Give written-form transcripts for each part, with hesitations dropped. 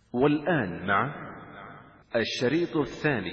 والآن مع الشريط الثاني.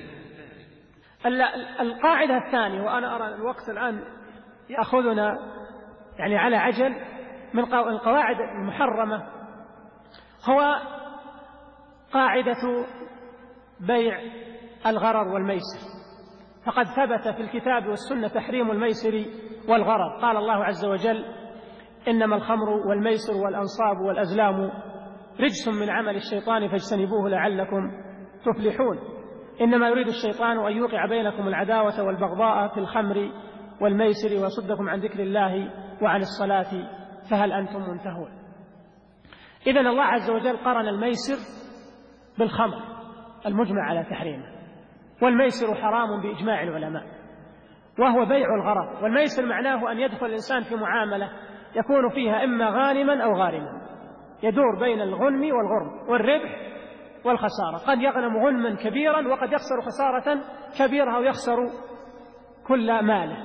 القاعدة الثانية، وأنا أرى الوقت الآن يأخذنا يعني على عجل، من القواعد المحرمة هو قاعدة بيع الغرر والميسر. فقد ثبت في الكتاب والسنة تحريم الميسر والغرر. قال الله عز وجل: إنما الخمر والميسر والأنصاب والأزلام رجس من عمل الشيطان فاجتنبوه لعلكم تفلحون. إنما يريد الشيطان أن يوقع بينكم العداوة والبغضاء في الخمر والميسر ويصدكم عن ذكر الله وعن الصلاة فهل أنتم منتهون. إذن الله عز وجل قرن الميسر بالخمر المجمع على تحريمه، والميسر حرام بإجماع العلماء، وهو بيع الغرر. والميسر معناه أن يدخل الإنسان في معاملة يكون فيها إما غانما أو غارما، يدور بين الغنم والغرم والربح والخسارة. قد يغنم غنما كبيرا وقد يخسر خسارة كبيرة أو يخسر كل ماله.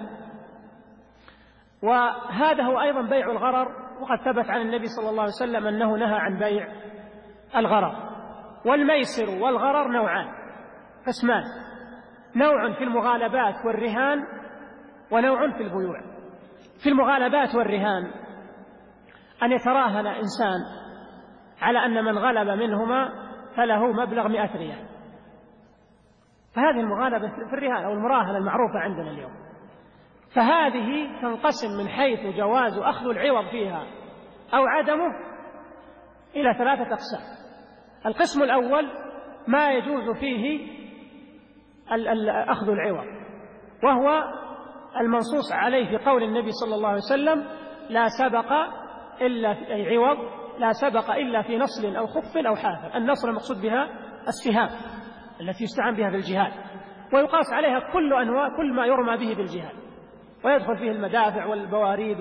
وهذا هو أيضا بيع الغرر. وقد ثبت عن النبي صلى الله عليه وسلم أنه نهى عن بيع الغرر. والميسر والغرر نوعان، قسمان: نوع في المغالبات والرهان، ونوع في البيوع. في المغالبات والرهان أن يتراهن إنسان على أن من غلب منهما فله مبلغ 100 ريال. فهذه المغالبة في الرهان أو المراهنة المعروفة عندنا اليوم. فهذه تنقسم من حيث جواز أخذ العوض فيها أو عدمه إلى 3 أقسام. القسم الأول ما يجوز فيه أخذ العوض، وهو المنصوص عليه في قول النبي صلى الله عليه وسلم: لا سبق إلا في عوض، لا سبق إلا في نصل أو خف أو حافر. النصل المقصود بها السهام التي يستعان بها في الجهاد، ويقاس عليها كل ما يرمى به بالجهاد، ويدخل فيه المدافع والبواريد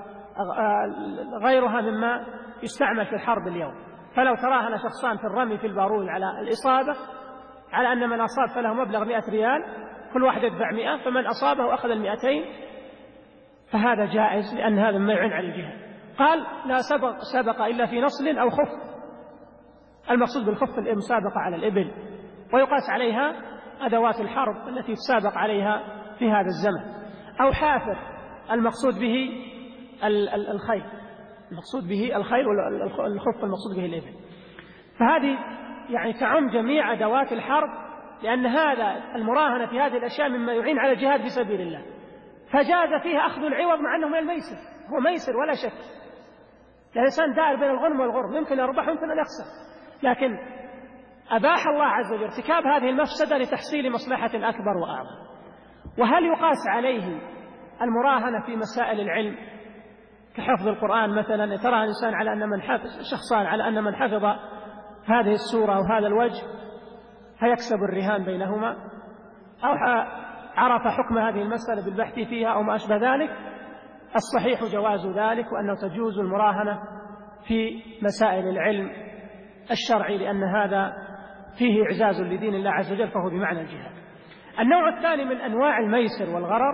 وغيرها مما يستعمل في الحرب اليوم. فلو تراهن شخصان في الرمي في البارود على الإصابة، على أن من أصاب فله مبلغ 100 ريال، كل واحد يدفع 100، فمن أصابه أخذ 200، فهذا جائز لأن هذا ما يعين على الجهاد. قال: لا سبق إلا في نصل أو خف. المقصود بالخف المسابقة على الإبل، ويقاس عليها أدوات الحرب التي تسابق عليها في هذا الزمن. أو حافر، المقصود به الخيل، المقصود به الخيل، والخف المقصود به الإبل. فهذه يعني تعم جميع أدوات الحرب، لأن هذا المراهنة في هذه الأشياء مما يعين على الجهاد في سبيل الله. فجاز فيها أخذ العوض مع أنه من الميسر، هو ميسر ولا شك. الإنسان دائر بين الغنم والغرم، يمكن يربح ويمكن أن يخسر، لكن أباح الله عز وجل ارتكاب هذه المفسدة لتحصيل مصلحة أكبر وأعظم. وهل يقاس عليه المراهنة في مسائل العلم كحفظ القرآن مثلا؟ يتراهن الإنسان على أن من حفظ، شخصان على أن من حفظ هذه السورة أو هذا الوجه فيكسب الرهان بينهما، أو عرف حكم هذه المسألة بالبحث فيها أو ما أشبه ذلك. الصحيح جواز ذلك، وأنه تجوز المراهنة في مسائل العلم الشرعي، لأن هذا فيه إعزاز لدين الله عز وجل، فهو بمعنى الجهاد. النوع الثاني من أنواع الميسر والغرر،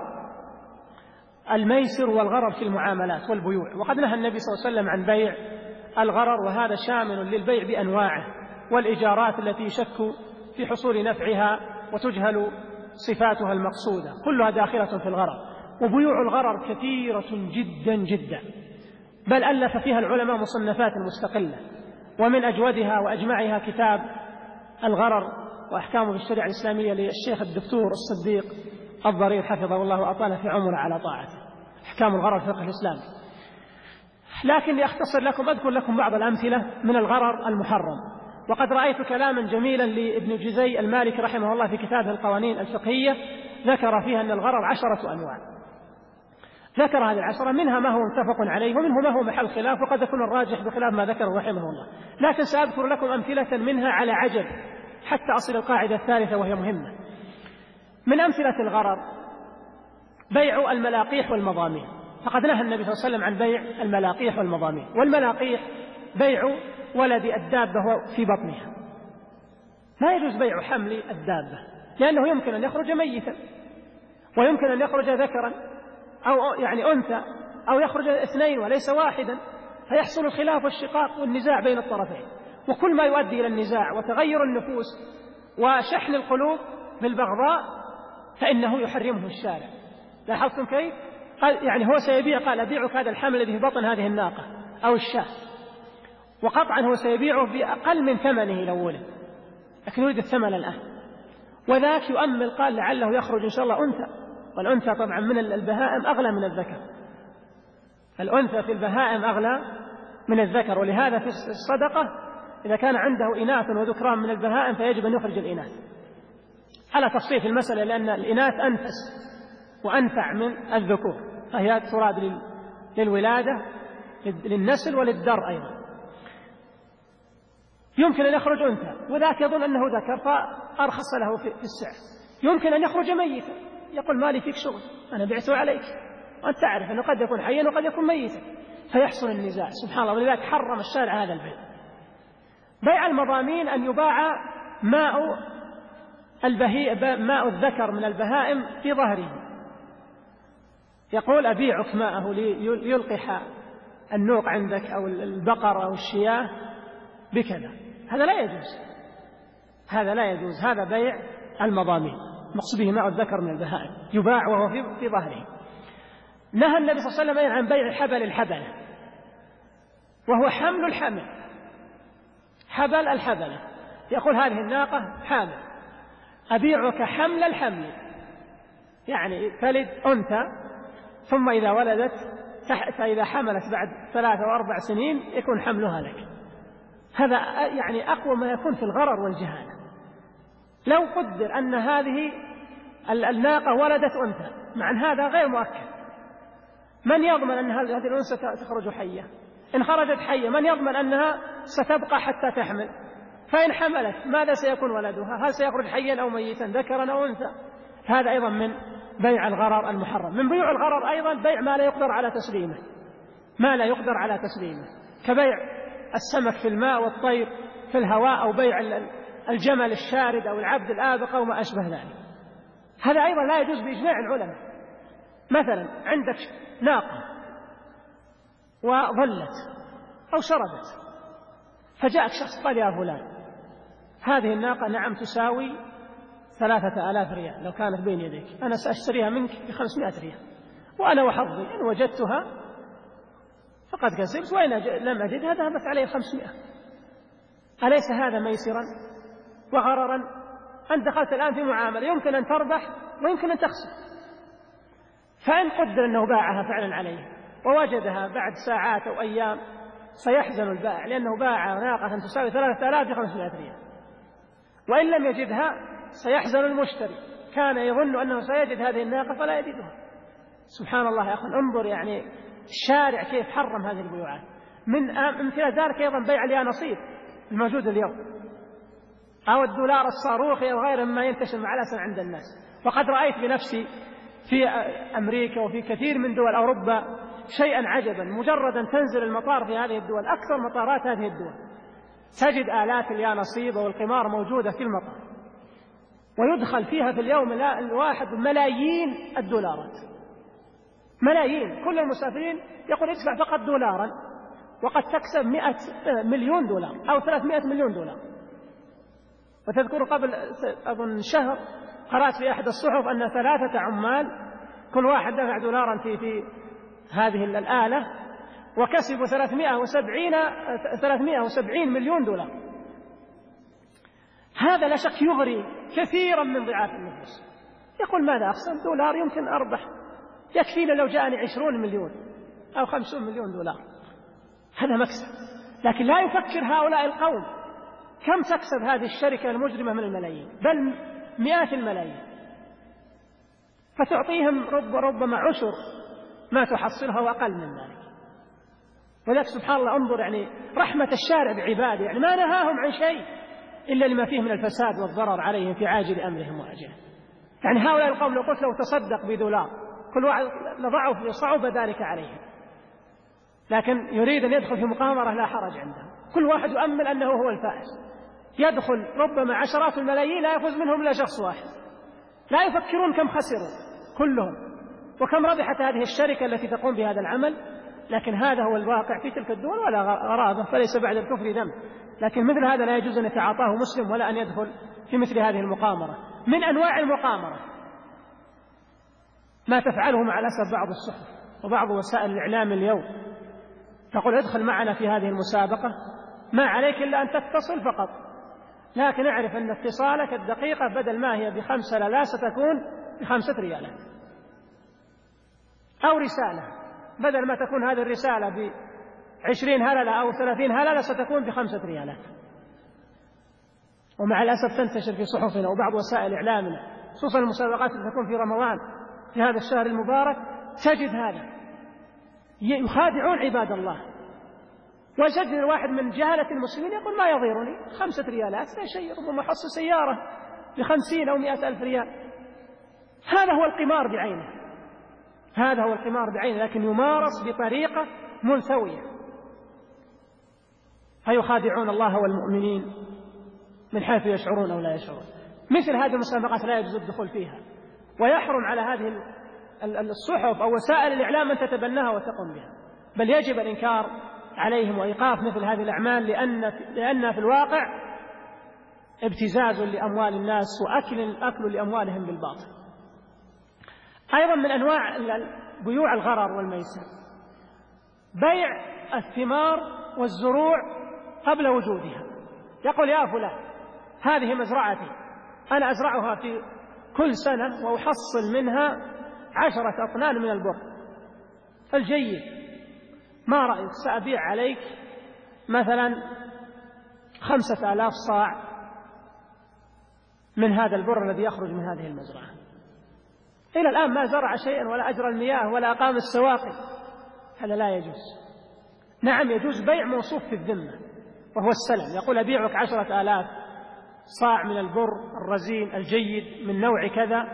الميسر والغرر في المعاملات والبيوع. وقد نهى النبي صلى الله عليه وسلم عن بيع الغرر، وهذا شامل للبيع بأنواعه، والإيجارات التي يشك في حصول نفعها وتجهل صفاتها المقصودة، كلها داخلة في الغرر. وبيوع الغرر كثيرة جدا جدا، بل ألف فيها العلماء مصنفات مستقلة، ومن أجودها وأجمعها كتاب الغرر وأحكامه في الشريعة الإسلامية للشيخ الدكتور الصديق الضرير حفظه الله وأطال في عمره على طاعته، أحكام الغرر في الفقه الإسلامي. لكن لأختصر لكم أذكر لكم بعض الأمثلة من الغرر المحرم. وقد رأيت كلاما جميلا لابن جزي المالكي رحمه الله في كتابه القوانين الفقهية، ذكر فيها أن الغرر 10 أنواع. ذكر هذه 10، منها ما هو متفق عليه، ومنه ما هو محل خلاف، وقد يكون الراجح بخلاف ما ذكره رحمه الله. لكن سأذكر لكم أمثلة منها على عجل حتى أصل القاعدة الثالثة وهي مهمة. من أمثلة الغرر بيع الملاقيح والمضامين. فقد نهى النبي صلى الله عليه وسلم عن بيع الملاقيح والمضامين. والملاقيح بيع ولد الدابة في بطنها، لا يجوز بيع حمل الدابة، لأنه يمكن أن يخرج ميتا، ويمكن أن يخرج ذكرا أو يعني أنثى، أو يخرج 2 وليس واحدا، فيحصل الخلاف والشقاق والنزاع بين الطرفين. وكل ما يؤدي إلى النزاع وتغير النفوس وشحن القلوب بالبغضاء فإنه يحرمه الشارع. لاحظتم كيف؟ قال يعني هو سيبيع، قال أبيعك هذا الحمل الذي في بطن هذه الناقة أو الشاة، وقطعا هو سيبيعه بأقل من ثمنه لو ولد، لكن يريد الثمن الآن. وذاك يؤمل قال لعله يخرج إن شاء الله أنثى، والأنثى طبعا من البهائم أغلى من الذكر، الأنثى في البهائم أغلى من الذكر، ولهذا في الصدقة إذا كان عنده إناث وذكران من البهائم فيجب أن يخرج الإناث على تفصيل في المسألة، لأن الإناث أنفس وأنفع من الذكور، فهي تراد للولادة للنسل وللدر أيضا. يمكن أن يخرج أنثى وذاك يظن أنه ذكر فأرخص له في السعر. يمكن أن يخرج ميتا، يقول ما لي فيك شغل، أنا بعته عليك، وأنت تعرف أنه قد يكون حيا وقد يكون ميتا، فيحصل النزاع سبحان الله. ولذلك حرم الشارع هذا البيع. بيع المضامين أن يباع ماء الذكر من البهائم في ظهره، يقول أبيعك ماءه ليلقح النوق عندك أو البقر أو الشياه بكذا، هذا لا يجوز، هذا لا يجوز، هذا بيع المضامين، مقصود به ماء الذكر من البهائم يباع وهو في ظهره. نهى النبي صلى الله عليه وسلم عن بيع حبل الحبلة، وهو حمل الحمل، حبل الحبلة، يقول هذه الناقة حامل، أبيعك حمل الحمل، يعني تلد أنثى ثم إذا ولدت فإذا حملت بعد 3 أو 4 سنين يكون حملها لك. هذا يعني أقوى ما يكون في الغرر والجهالة. لو قدر أن هذه الناقة ولدت أنثى، مع أن هذا غير مؤكد، من يضمن أن هذه الأنثى تخرج حية؟ إن خرجت حية من يضمن أنها ستبقى حتى تحمل؟ فإن حملت ماذا سيكون ولدها؟ هل سيخرج حيا أو ميتا، ذكرا أو أنثى؟ هذا أيضا من بيع الغرر المحرم. من بيع الغرر أيضا بيع ما لا يقدر على تسليمه، ما لا يقدر على تسليمه، كبيع السمك في الماء والطير في الهواء، أو بيع الجمل الشارد أو العبد الآبق أو ما أشبه ذلك. هذا أيضا لا يجوز بإجماع العلماء. مثلا عندك ناقة وظلت أو شردت، فجاءك شخص قال يا فلان هذه الناقة نعم تساوي 3000 ريال، لو كانت بين يديك أنا سأشتريها منك ب500 ريال، وأنا وحظي إن وجدتها فقد كسبت، وإن لم أجدها ذهبت علي 500. أليس هذا ميسرا وغررا؟ أنت دخلت الآن في معاملة يمكن أن تربح ويمكن أن تخسر، فإن قدر أنه باعها فعلا عليه ووجدها بعد ساعات أو أيام سيحزن البائع، لأنه باع ناقة تساوي 3000 ب500 ريال، وإن لم يجدها سيحزن المشتري، كان يظن أنه سيجد هذه الناقة فلا يجدها. سبحان الله يا أخي، انظر يعني الشارع كيف حرم هذه البيوعات. من أمثلة ذلك أيضا بيع اليانصيب الموجود اليوم، أو الدولار الصاروخي أو غيره مما ينتشر معلسا عند الناس. وقد رأيت بنفسي في أمريكا وفي كثير من دول أوروبا شيئا عجبا، مجردا تنزل المطار في هذه الدول، أكثر مطارات هذه الدول، تجد آلات اليانصيب والقمار موجودة في المطار، ويدخل فيها في اليوم الواحد ملايين الدولارات، ملايين. كل المسافرين يقول ادفع فقط دولارا، وقد تكسب 100 مليون دولار أو 300 مليون دولار. وتذكر قبل أظن شهر قرأت في أحد الصحف أن 3 عمال كل واحد دفع دولارا في هذه الآلة، وكسبوا 370 مليون دولار. هذا لا شك يغري كثيرا من ضعاف النفوس، يقول ماذا أخسر؟ دولار يمكن أربح، يكفينا لو جاءني 20 مليون أو 50 مليون دولار، هذا مكسب. لكن لا يفكر هؤلاء القوم كم تكسب هذه الشركة المجرمة من الملايين، بل مئات الملايين، فتعطيهم ربما عشر ما تحصلها وأقل من ذلك. ولذلك سبحان الله انظر يعني رحمة الشارع بعباده، يعني ما نهاهم عن شيء إلا لما فيه من الفساد والضرر عليهم في عاجل أمرهم وآجله. يعني هؤلاء القوم لو قلت لو تصدق بدولار كل واحد لضعف صعوبة ذلك عليهم، لكن يريد أن يدخل في مقامرة لا حرج عنده، كل واحد يؤمل أنه هو الفائز، يدخل ربما عشرات الملايين لا يفوز منهم إلا شخص واحد، لا يفكرون كم خسروا كلهم وكم ربحت هذه الشركة التي تقوم بهذا العمل لكن هذا هو الواقع في تلك الدول ولا غرابة، فليس بعد الكفر ذنب. لكن مثل هذا لا يجوز أن يتعاطاه مسلم ولا أن يدخل في مثل هذه المقامرة. من أنواع المقامرة ما تفعله مع الأسف بعض الصحف وبعض وسائل الإعلام اليوم، تقول ادخل معنا في هذه المسابقة، ما عليك إلا أن تتصل فقط، لكن اعرف أن اتصالك الدقيقة بدل ما هي ب5 لا ستكون ب5 ريالات، أو رسالة بدل ما تكون هذه الرسالة ب20 هللة أو 30 هللة ستكون ب5 ريالات. ومع الأسف تنتشر في صحفنا وبعض وسائل إعلامنا، خصوصا المسابقات التي تكون في رمضان في هذا الشهر المبارك، تجد هذا يخادعون عباد الله. وجد الواحد من جهلة المسلمين يقول ما يضيرني 5 ريالات لا شيء، ربما حصل سيارة ب50 أو 100,000 ريال. هذا هو القمار بعينه، هذا هو القمار بعينه، لكن يمارس بطريقة ملتوية، فيخادعون الله والمؤمنين من حيث يشعرون أو لا يشعرون. مثل هذه المسابقات لا يجوز الدخول فيها، ويحرم على هذه الصحف أو وسائل الإعلام أن تتبناها وتقوم بها، بل يجب الإنكار عليهم وإيقاف مثل هذه الأعمال، لأن في الواقع ابتزاز لأموال الناس وأكل لأموالهم بالباطل. أيضا من أنواع بيوع الغرر والميسر بيع الثمار والزروع قبل وجودها. يقول يا فلان هذه مزرعتي، أنا أزرعها في كل سنة وأحصل منها 10 أطنان من البر الجيد، ما رأيك سأبيع عليك مثلا 5,000 صاع من هذا البر الذي يخرج من هذه المزرعة. إلى الآن ما زرع شيئا ولا أجرى المياه ولا أقام السواقي، هذا لا يجوز. نعم يجوز بيع موصوف في الذمة وهو السلم، يقول أبيعك 10,000 صاع من البر الرزين الجيد من نوع كذا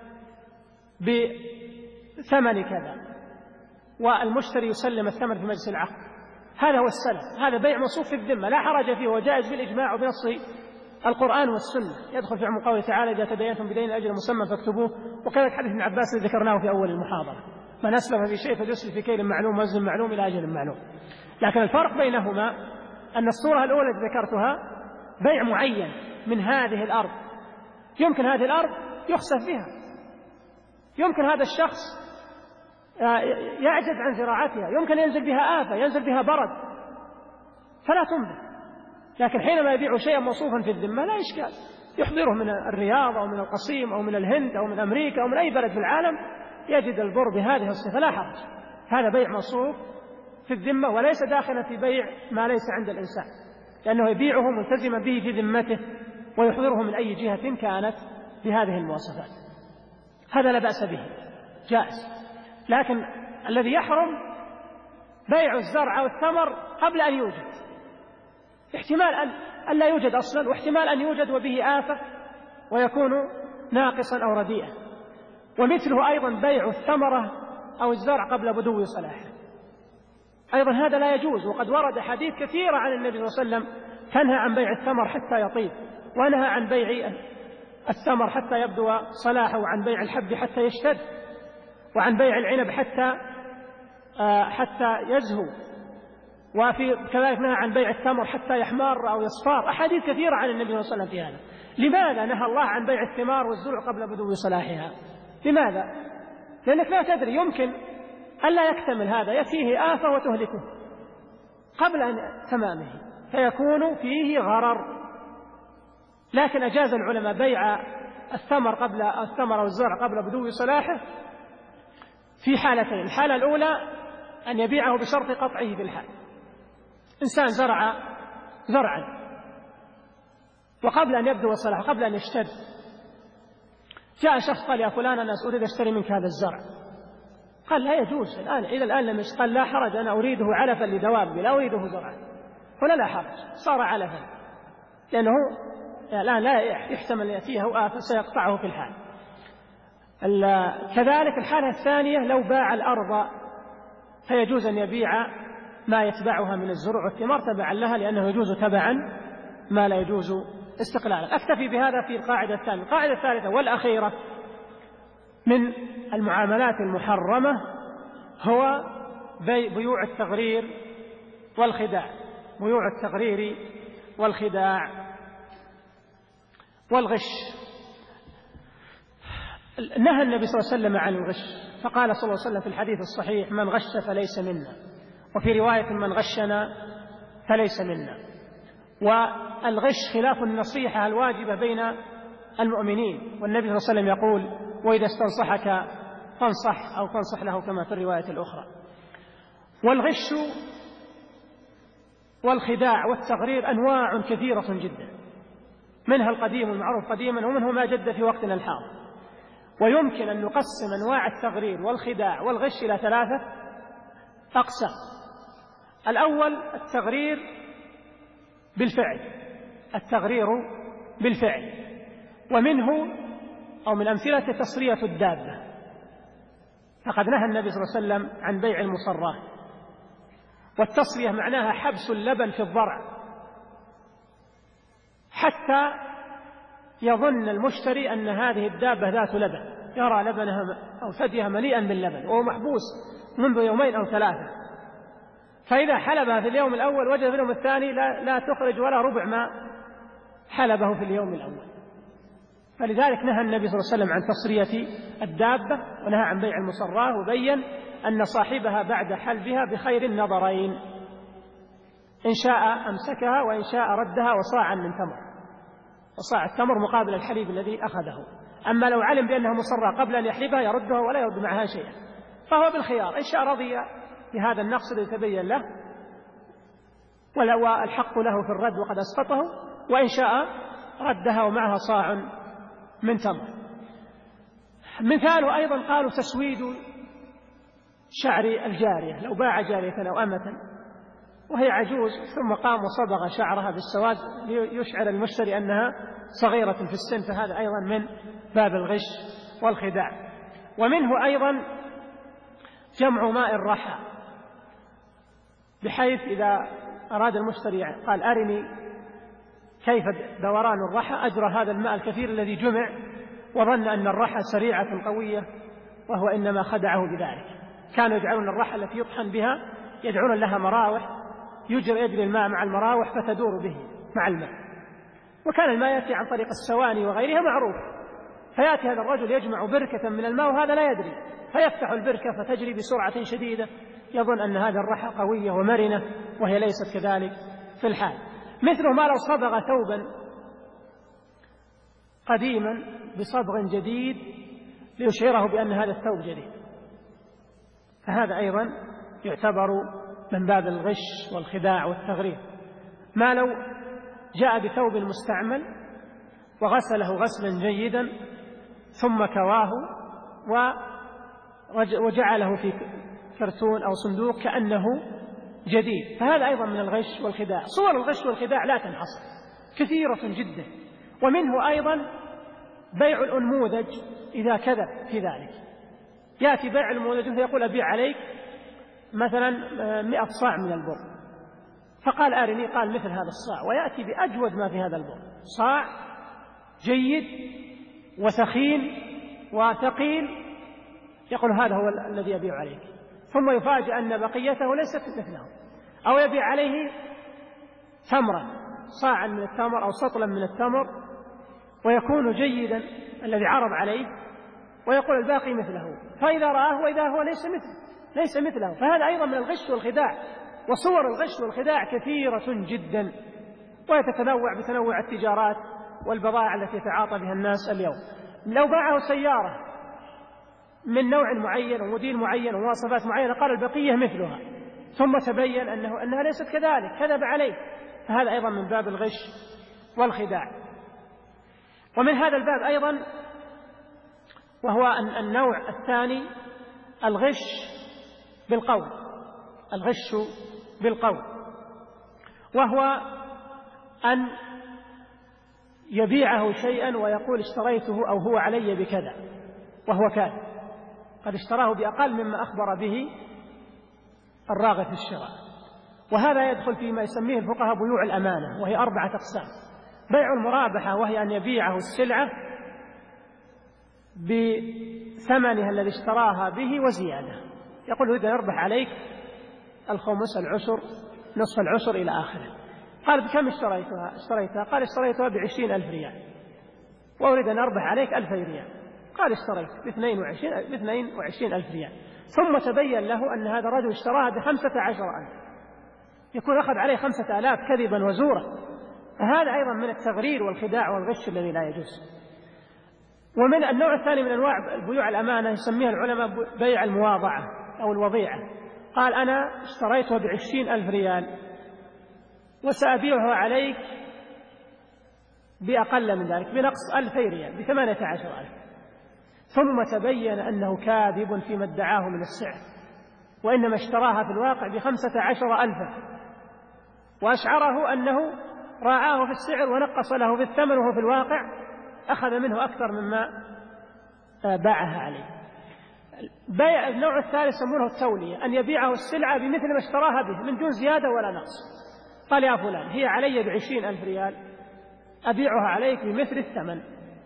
بثمن كذا، والمشتري يسلم الثمن في مجلس العقد، هذا هو السلم، هذا بيع موصوف في الذمة لا حرج فيه وجائز بالإجماع وبنص القرآن والسنة. يدخل في عموم قوله تعالى إذا تداينتم بدين أجل مسمى فاكتبوه، وكذلك حديث ابن عباس الذي ذكرناه في أول المحاضرة من أسلم في شيء فليسلم في كيل معلوم وزن معلوم إلى أجل معلوم. لكن الفرق بينهما أن الصورة الأولى التي ذكرتها بيع معين من هذه الأرض، يمكن هذه الأرض يخسف بها، يمكن هذا الشخص يعجز عن زراعتها، يمكن ينزل بها آفة، ينزل بها برد فلا تنبت. لكن حينما يبيع شيئا موصوفا في الذمة لا إشكال، يحضره من الرياض أو من القصيم أو من الهند أو من أمريكا أو من أي بلد في العالم، يجد البر بهذه الصفة لا حرج. هذا بيع موصوف في الذمة وليس داخلا في بيع ما ليس عند الإنسان، لأنه يبيعه ملتزما به في ذمته ويحضره من أي جهة كانت بهذه المواصفات، هذا لا بأس به جائز. لكن الذي يحرم بيع الزرع أو الثمر قبل أن يوجد، احتمال أن لا يوجد أصلا، واحتمال أن يوجد وبه آفة ويكون ناقصا أو رديئا. ومثله أيضا بيع الثمرة أو الزرع قبل بدو صلاحه، أيضا هذا لا يجوز. وقد ورد حديث كثيرة عن النبي صلى الله عليه وسلم تنهى عن بيع الثمر حتى يطيب، ونهى عن بيع الثمر حتى يبدو صلاحه، وعن بيع الحب حتى يشتد، وعن بيع العنب حتى يزهو، وفي كذلك نهى عن بيع التمر حتى يحمر أو يصفار. أحاديث كثيرة عن النبي صلى الله عليه وسلم في هذا. لماذا نهى الله عن بيع الثمار والزرع قبل بدو صلاحها؟ لماذا؟ لأنك لا تدري، يمكن ألا يكتمل هذا، يأتيه آفة وتهلكه قبل تمامه فيكون فيه غرر. لكن أجاز العلماء بيع الثمر والزرع قبل بدو صلاحه في حالتين. الحالة الأولى أن يبيعه بشرط قطعه في الحال، إنسان زرع زرعا وقبل أن يبدو صلاحه قبل أن يشتد، جاء شخص قال يا فلان أنا أريد أشتري منك هذا الزرع، قال لا يجوز إلى الآن لم يشتري، قال لا حرج أنا أريده علفا لدوابي لا أريده زرعا، هنا لا حرج صار علفا، لأنه الآن لا يحتمل يأتيه آفة سيقطعه في الحال. كذلك الحالة الثانية لو باع الأرض فيجوز أن يبيع ما يتبعها من الزروع والثمار تبعا لها، لأنه يجوز تبعا ما لا يجوز استقلالا. أكتفي بهذا في القاعدة الثانية. القاعدة الثالثة والأخيرة من المعاملات المحرمة هو بيوع التغرير والخداع، بيوع التغرير والخداع والغش. نهى النبي صلى الله عليه وسلم عن الغش، فقال صلى الله عليه وسلم في الحديث الصحيح: من غش فليس منا، وفي رواية: من غشنا فليس منا. والغش خلاف النصيحة الواجبة بين المؤمنين، والنبي صلى الله عليه وسلم يقول: وإذا استنصحك فانصح، أو فانصح له، كما في الرواية الأخرى. والغش والخداع والتغرير أنواع كثيرة جدا، منها القديم المعروف قديما، ومنه ما جد في وقتنا الحاضر. ويمكن أن نقسم أنواع التغرير والخداع والغش إلى 3 أقسام. الأول التغرير بالفعل، التغرير بالفعل، ومنه أو من أمثلة تصرية الدابة، فقد نهى النبي صلى الله عليه وسلم عن بيع المصرات. والتصرية معناها حبس اللبن في الضرع حتى يظن المشتري أن هذه الدابة ذات لبن، يرى لبنها أو ثديها مليئا باللبن وهو محبوس منذ 2 أو 3. فإذا حلبها في اليوم الأول وجد في اليوم الثاني لا تخرج ولا ربع ما حلبه في اليوم الأول. فلذلك نهى النبي صلى الله عليه وسلم عن تصرية الدابة، ونهى عن بيع المصراه، وبين أن صاحبها بعد حلبها بخير النظرين: إن شاء أمسكها، وإن شاء ردها وصاعا من تمر، وصاع التمر مقابل الحليب الذي أخذه. أما لو علم بأنها مصرة قبل أن يحلبها يردها ولا يرد معها شيئا، فهو بالخيار: إن شاء رضي بهذا النقص الذي تبين له والحق له في الرد وقد أسقطه، وإن شاء ردها ومعها صاع من تمر. مثاله أيضا قالوا تسويد شعر الجارية، لو باع جارية أو أمة وهي عجوز ثم قام وصبغ شعرها بالسواد ليشعر المشتري أنها صغيرة في السن، فهذا أيضا من باب الغش والخداع. ومنه أيضا جمع ماء الرحى، بحيث إذا أراد المشتري قال: أرني كيف دوران الرحى، أجرى هذا الماء الكثير الذي جمع، وظن أن الرحى سريعة قوية، وهو إنما خدعه بذلك. كانوا يجعلون الرحى التي يطحن بها يجعلون لها مراوح يجري الماء مع المراوح فتدور به مع الماء، وكان الماء يأتي عن طريق السواني وغيرها معروف. فيأتي هذا الرجل يجمع بركة من الماء وهذا لا يدري، فيفتح البركة فتجري بسرعة شديدة، يظن أن هذه الرحى قوية ومرنة وهي ليست كذلك في الحال. مثله ما لو صبغ ثوبا قديما بصبغ جديد ليشعره بأن هذا الثوب جديد، فهذا أيضا يعتبر من باب الغش والخداع والتغرير. ما لو جاء بثوب مستعمل وغسله غسلا جيدا ثم كواه وجعله في كرتون أو صندوق كأنه جديد، فهذا أيضا من الغش والخداع. صور الغش والخداع لا تنحصر، كثيرة جدا. ومنه أيضا بيع الأنموذج إذا كذب في ذلك، يأتي بيع الأنموذج فيقول: أبيع عليك مثلا 100 صاع من البر، فقال: أرني، قال: مثل هذا الصاع، ويأتي بأجود ما في هذا البر، صاع جيد وثخين وثقيل، يقول: هذا هو الذي يبيع عليك، ثم يفاجأ أن بقيته ليست مثله، أو يبيع عليه تمرا، صاعا من التمر أو سطلا من التمر، ويكون جيدا الذي عرض عليه، ويقول الباقي مثله، فإذا رآه وإذا هو ليس مثله. فهذا أيضا من الغش والخداع. وصور الغش والخداع كثيرة جدا، ويتتنوع بتنوع التجارات والبضائع التي يتعاطى بها الناس اليوم. لو باعه سيارة من نوع معين وموديل معين ومواصفات معينة قال البقية مثلها، ثم تبين أنها ليست كذلك، كذب عليه، فهذا أيضا من باب الغش والخداع. ومن هذا الباب أيضا وهو النوع الثاني الغش بالقول، الغش بالقول، وهو أن يبيعه شيئا ويقول: اشتريته أو هو علي بكذا، وهو كاذب، قد اشتراه بأقل مما أخبر به الراغب في الشراء. وهذا يدخل فيما يسميه الفقهاء بيوع الأمانة، وهي 4 أقسام: بيع المرابحة، وهي أن يبيعه السلعة بثمنها الذي اشتراها به وزيادة، يقول: إذا يربح عليك الخمس، العشر، نصف العشر إلى آخره. قال بكم اشتريتها؟ قال اشتريتها ب20,000 ريال وأريد أن أربح عليك 2000 ريال. قال اشتريت ب22,000 ريال. ثم تبين له أن هذا الرجل اشتراها ب15,000، يكون أخذ عليه 5,000 كذبا وزورا. فهذا أيضا من التغرير والخداع والغش الذي لا يجوز. ومن النوع الثاني من أنواع البيوع الأمانة يسميها العلماء بيع المواضعة أو الوضيعة. قال أنا اشتريتها ب20,000 ريال وسأبيعها عليك بأقل من ذلك، بنقص 2000 ريال، ب18,000. ثم تبين أنه كاذب فيما ادعاه من السعر، وإنما اشتراها في الواقع ب15,000، وأشعره أنه راعاه في السعر ونقص له في الثمن، وهو في الواقع أخذ منه أكثر مما باعها عليه. بيع النوع الثالث يسمونه التولية، أن يبيعه السلعة بمثل ما اشتراها به من دون زيادة ولا نقص. قال يا فلان هي علي ب20,000 ريال، أبيعها عليك بمثل الثمن،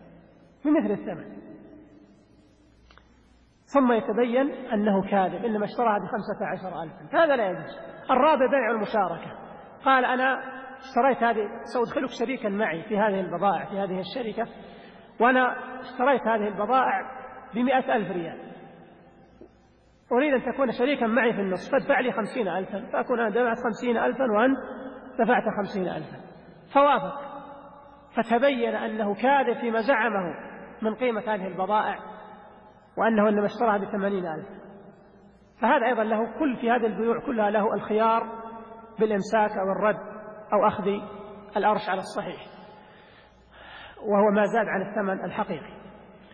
ثم يتبين أنه كاذب، إنما اشتراها ب15,000. هذا لا يجوز. الرابع بيع المشاركة. قال أنا اشتريت هذه، سأدخلك شريكا معي في هذه البضائع في هذه الشركة، وأنا اشتريت هذه البضائع ب100,000 ريال، أريد أن تكون شريكا معي في النصف، فادفع لي 50,000، فأكون أنا دفعت 50,000 وأنت دفعت 50,000. فوافق، فتبين أنه كاذب فيما زعمه من قيمة هذه البضائع، وأنه إنما اشتراها ب80,000. فهذا أيضا له في هذه البيوع كلها له الخيار بالإمساك أو الرد أو أخذ الأرش على الصحيح، وهو ما زاد عن الثمن الحقيقي.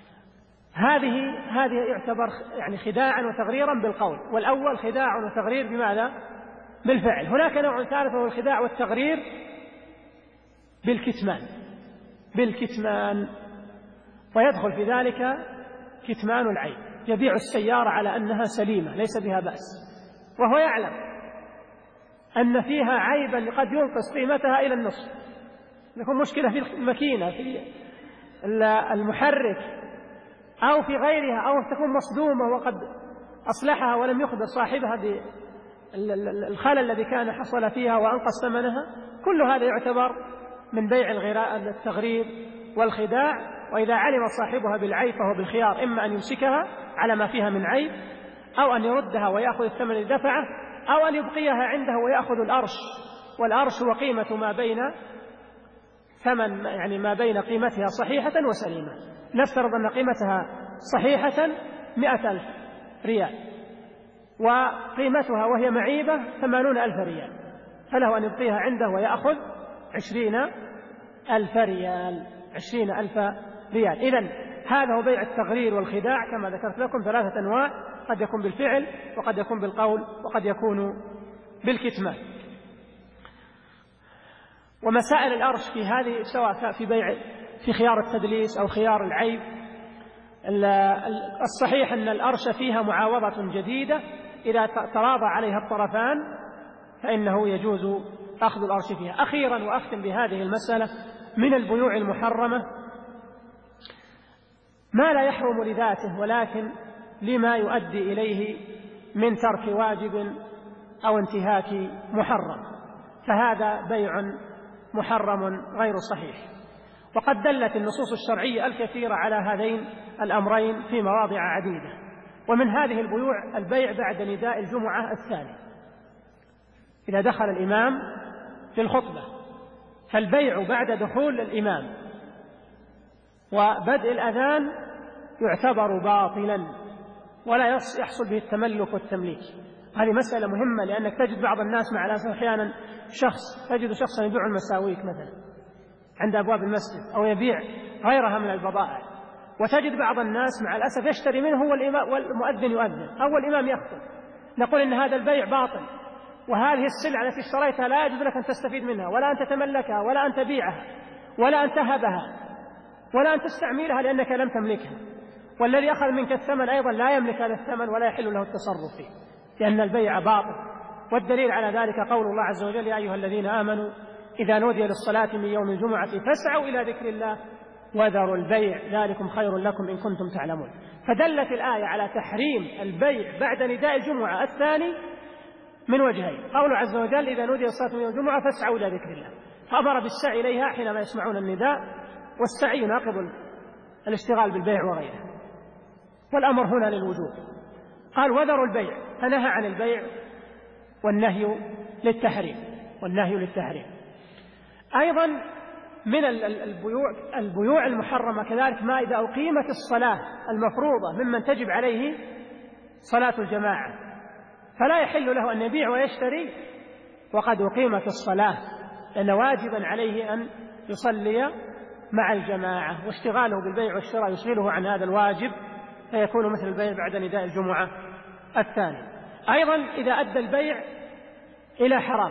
هذه يعتبر يعني خداعا وتغريرا بالقول، والأول خداع وتغرير بماذا؟ بالفعل. هناك نوع ثالث وهو الخداع والتغرير بالكتمان، ويدخل في ذلك كتمان العيب. يبيع السيارة على أنها سليمة ليس بها بأس، وهو يعلم أن فيها عيبا قد ينقص قيمتها إلى النصف، يكون مشكلة في الماكينة، في المحرك، أو في غيرها، أو تكون مصدومة وقد أصلحها ولم يخبر صاحبها بالخلل الذي كان حصل فيها وأنقص ثمنها. كل هذا يعتبر من بيع التغرير والخداع. وإذا علم صاحبها بالعيب فهو بالخيار، إما أن يمسكها على ما فيها من عيب، أو أن يردها ويأخذ الثمن الذي دفعه، أو أن يبقيها عنده ويأخذ الأرش. والأرش هو قيمة ما بين ثمن، يعني ما بين قيمتها صحيحة وسليمة. نفترض أن قيمتها صحيحة 100,000 ريال، وقيمتها وهي معيبة 80,000 ريال، فله أن يبقيها عنده ويأخذ 20,000 ريال. 20,000 ريال. إذن هذا هو بيع التغرير والخداع كما ذكرت لكم، 3 أنواع، قد يكون بالفعل، وقد يكون بالقول، وقد يكون بالكتمان. ومسائل الأرش في هذه سواء في خيار التدليس أو خيار العيب، الصحيح أن الأرش فيها معاوضة جديدة، إذا تراضى عليها الطرفان فإنه يجوز أخذ الأرش فيها. أخيرا وأختم بهذه المسألة، من البيوع المحرمة ما لا يحرم لذاته ولكن لما يؤدي إليه من ترك واجب أو انتهاك محرم، فهذا بيع محرم غير صحيح. وقد دلت النصوص الشرعية الكثيرة على هذين الأمرين في مواضع عديدة. ومن هذه البيوع البيع بعد نداء الجمعة الثاني، إذا دخل الإمام في الخطبة، فالبيع بعد دخول الإمام وبدء الأذان يعتبر باطلا ولا يحصل به التملك والتمليك. هذه مسألة مهمة، لأنك تجد بعض الناس مع الأسف أحيانا تجد شخصا يبيع المساويك مثلا عند أبواب المسجد، أو يبيع غيرها من البضائع، وتجد بعض الناس مع الأسف يشتري منه والمؤذن يؤذن أو الإمام يخطب. نقول إن هذا البيع باطل، وهذه السلعة التي اشتريتها لا يجوز لك أن تستفيد منها، ولا أن تتملكها، ولا أن تبيعها، ولا أن تهبها، ولا أن تستعملها لأنك لم تملكها. والذي أخذ منك الثمن أيضا لا يملك هذا الثمن ولا يحل له التصرف فيه، لأن البيع باطل. والدليل على ذلك قول الله عز وجل: يا أيها الذين آمنوا إذا نودي للصلاة من يوم الجمعة فاسعوا إلى ذكر الله وذروا البيع ذلكم خير لكم إن كنتم تعلمون. فدلت الآية على تحريم البيع بعد نداء الجمعة الثاني من وجهين: قوله عز وجل: إذا نودي للصلاة من يوم الجمعة فاسعوا إلى ذكر الله، فأمر بالسعي إليها حينما يسمعون النداء، والسعي يناقض الاشتغال بالبيع وغيره، والأمر هنا للوجوب. قال: وذروا البيع، فنهى عن البيع، والنهي للتحريم. أيضا من البيوع المحرمة كذلك ما إذا أقيمت الصلاة المفروضة ممن تجب عليه صلاة الجماعة، فلا يحل له أن يبيع ويشتري وقد أقيمت الصلاة، لأن واجبا عليه أن يصلي مع الجماعة، واشتغاله بالبيع والشراء يشغله عن هذا الواجب، فيكون مثل البيع بعد نداء الجمعة الثاني. أيضا إذا أدى البيع إلى حرام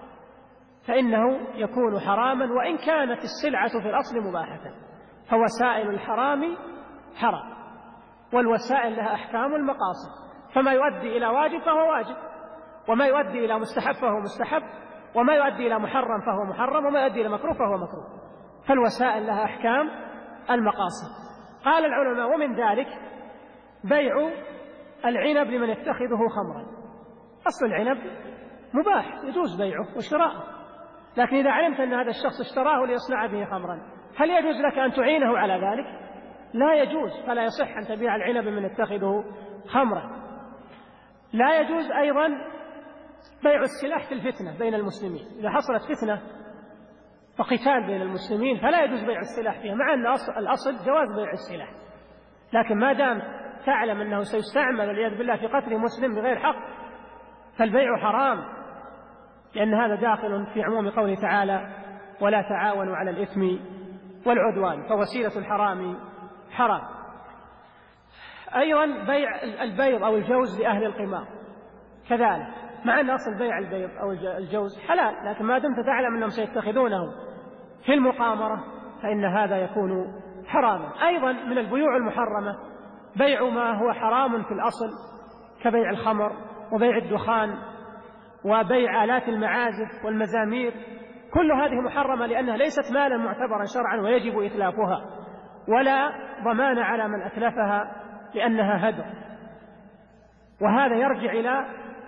فإنه يكون حراما وإن كانت السلعة في الأصل مباحة، فوسائل الحرام حرام، والوسائل لها أحكام المقاصد، فما يؤدي إلى واجب فهو واجب، وما يؤدي إلى مستحب فهو مستحب، وما يؤدي إلى محرم فهو محرم، وما يؤدي إلى مكروه فهو مكروه، فالوسائل لها أحكام المقاصد. قال العلماء: ومن ذلك بيع العنب لمن يتخذه خمرا. أصل العنب مباح يجوز بيعه وشراءه، لكن إذا علمت أن هذا الشخص اشتراه ليصنع به خمرا، هل يجوز لك أن تعينه على ذلك؟ لا يجوز، فلا يصح أن تبيع العنب من يتخذه خمرا. لا يجوز أيضا بيع السلاح في الفتنة بين المسلمين، إذا حصلت فتنة وقتال بين المسلمين فلا يجوز بيع السلاح فيها، مع أن الأصل جواز بيع السلاح، لكن ما دام تعلم أنه سيستعمل والعياذ بالله في قتل مسلم بغير حق فالبيع حرام، لأن هذا داخل في عموم قوله تعالى: ولا تعاونوا على الإثم والعدوان، فوسيلة الحرام حرام. أيضا بيع البيض أو الجوز لأهل القمار كذلك، مع أن أصل بيع البيض أو الجوز حلال، لكن ما دمت تعلم أنهم سيتخذونه في المقامرة فإن هذا يكون حراما. أيضا من البيوع المحرمة بيع ما هو حرام في الأصل كبيع الخمر وبيع الدخان وبيع آلات المعازف والمزامير، كل هذه محرمة لأنها ليست مالا معتبرا شرعا ويجب إتلافها، ولا ضمان على من أتلفها لأنها هدر. وهذا يرجع إلى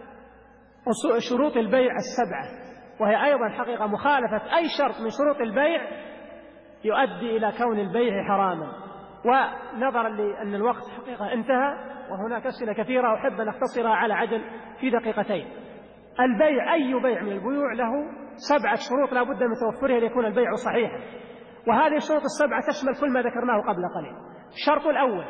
شروط البيع السبعة، وهي أيضا حقيقة مخالفة أي شرط من شروط البيع يؤدي إلى كون البيع حراما. ونظرا لأن الوقت حقيقة انتهى وهناك أسئلة كثيرة أحب أن أختصرها على عجل في دقيقتين. البيع أي بيع من البيوع له 7 شروط لا بد من توفرها ليكون البيع صحيحا، وهذه الشروط السبعة تشمل كل ما ذكرناه قبل قليل. الشرط الأول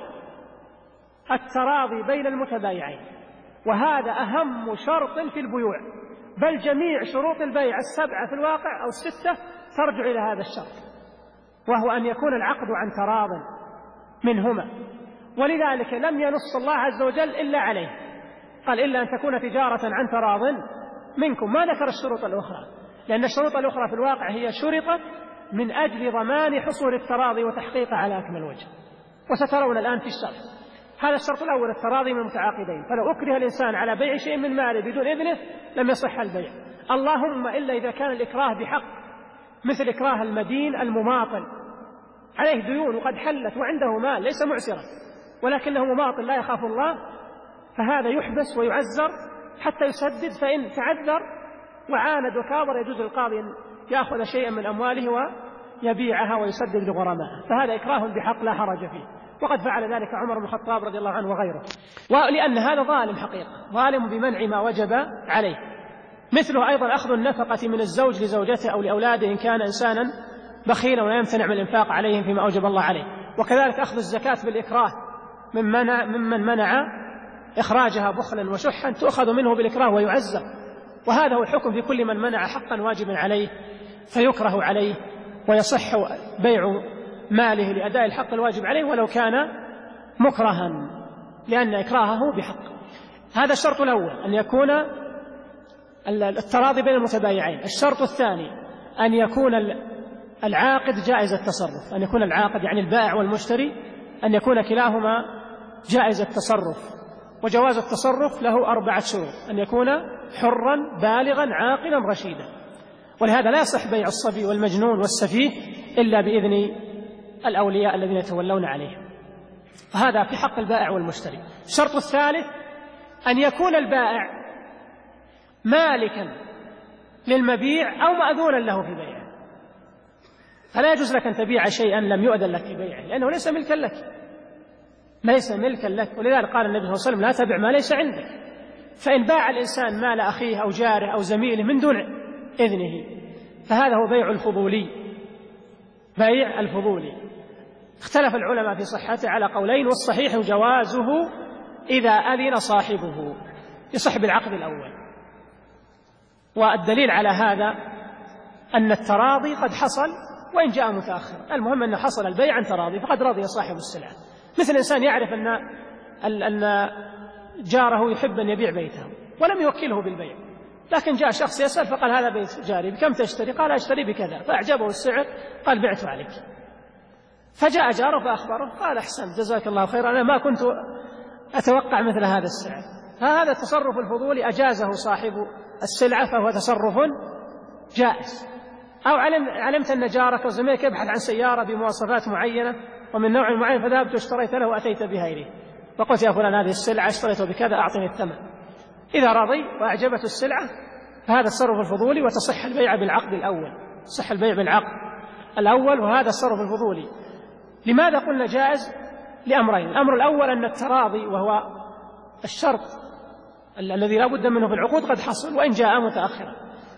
التراضي بين المتبايعين، وهذا أهم شرط في البيوع، بل جميع شروط البيع 7 في الواقع أو 6 ترجع إلى هذا الشرط، وهو أن يكون العقد عن تراض منهما. ولذلك لم ينص الله عز وجل إلا عليه، قال: إلا أن تكون تجارة عن تراض منكم، ما ذكر الشروط الأخرى، لأن الشروط الأخرى في الواقع هي شرطت من أجل ضمان حصول التراضي وتحقيقه على أكمل وجه، وسترون الآن في الشرط. هذا الشرط الأول التراضي من المتعاقدين، فلو أكره الإنسان على بيع شيء من ماله بدون إذنه لم يصح البيع، اللهم إلا إذا كان الإكراه بحق، مثل إكراه المدين المماطل عليه ديون وقد حلت وعنده مال ليس معسرا ولكنه مماطل لا يخاف الله، فهذا يحبس ويعزر حتى يسدد، فإن تعذر وعاند وكابر يجوز للقاضي أن يأخذ شيئا من أمواله ويبيعها ويسدد لغرمائه، فهذا إكراه بحق لا حرج فيه، وقد فعل ذلك عمر بن الخطاب رضي الله عنه وغيره، ولأن هذا ظالم حقيقة، ظالم بمنع ما وجب عليه. مثله أيضا أخذ النفقة من الزوج لزوجته أو لأولاده إن كان إنسانا بخيلا ولا يمتنع من الإنفاق عليهم فيما أوجب الله عليه، وكذلك أخذ الزكاة بالإكراه ممن منع إخراجها بخلا وشحا تؤخذ منه بالإكراه ويعزر، وهذا هو الحكم في كل من منع حقا واجبا عليه فيكره عليه ويصح بيع ماله لأداء الحق الواجب عليه ولو كان مكرها، لأن إكراهه بحق. هذا الشرط الأول أن يكون التراضي بين المتبايعين. الشرط الثاني أن يكون العاقد جائز التصرف، أن يكون العاقد يعني البائع والمشتري أن يكون كلاهما جائز التصرف، وجواز التصرف له 4 شروط: أن يكون حرا بالغا عاقلا رشيدا، ولهذا لا يصح بيع الصبي والمجنون والسفيه إلا بإذن الأولياء الذين يتولون عليه، وهذا في حق البائع والمشتري. الشرط الثالث أن يكون البائع مالكا للمبيع أو مأذونا له في بيعه. فلا يجوز لك أن تبيع شيئا لم يؤذن لك في بيعه، لأنه ليس ملكا لك، ليس ملكا لك. ولذلك قال النبي صلى الله عليه وسلم: لا تبع ما ليس عندك. فإن باع الإنسان مال أخيه أو جاره أو زميله من دون إذنه فهذا هو بيع الفضولي، بيع الفضولي. اختلف العلماء في صحته على قولين، والصحيح جوازه إذا أذن صاحبه لصاحب العقد الأول. والدليل على هذا أن التراضي قد حصل وإن جاء متأخر، المهم أن حصل البيع عن تراضي فقد رضي صاحب السلعة. مثل إنسان يعرف أن جاره يحب أن يبيع بيته ولم يوكله بالبيع، لكن جاء شخص يسأل فقال: هذا بيت جاري، بكم تشتري؟ قال: أشتري بكذا. فأعجبه السعر، قال: بعت عليك. فجاء جاره فأخبره، قال: أحسنت، جزاك الله خيرا، أنا ما كنت أتوقع مثل هذا السعر. فهذا التصرف الفضولي أجازه صاحب السلعة فهو تصرف جائز. أو علمت أن جارك وزميلك يبحث عن سيارة بمواصفات معينة ومن نوع معين، فذهبت واشتريت له وأتيت بها إليه فقلت: يا فلان، هذه السلعة اشتريتها بكذا، أعطني الثمن. إذا رضي وأعجبته السلعة فهذا التصرف الفضولي، وتصح البيع بالعقد الأول، صح البيع بالعقد الأول، وهذا التصرف الفضولي. لماذا قلنا جائز؟ لأمرين: الأمر الأول أن التراضي وهو الشرط الذي لا بد منه في العقود قد حصل وإن جاء متأخرا.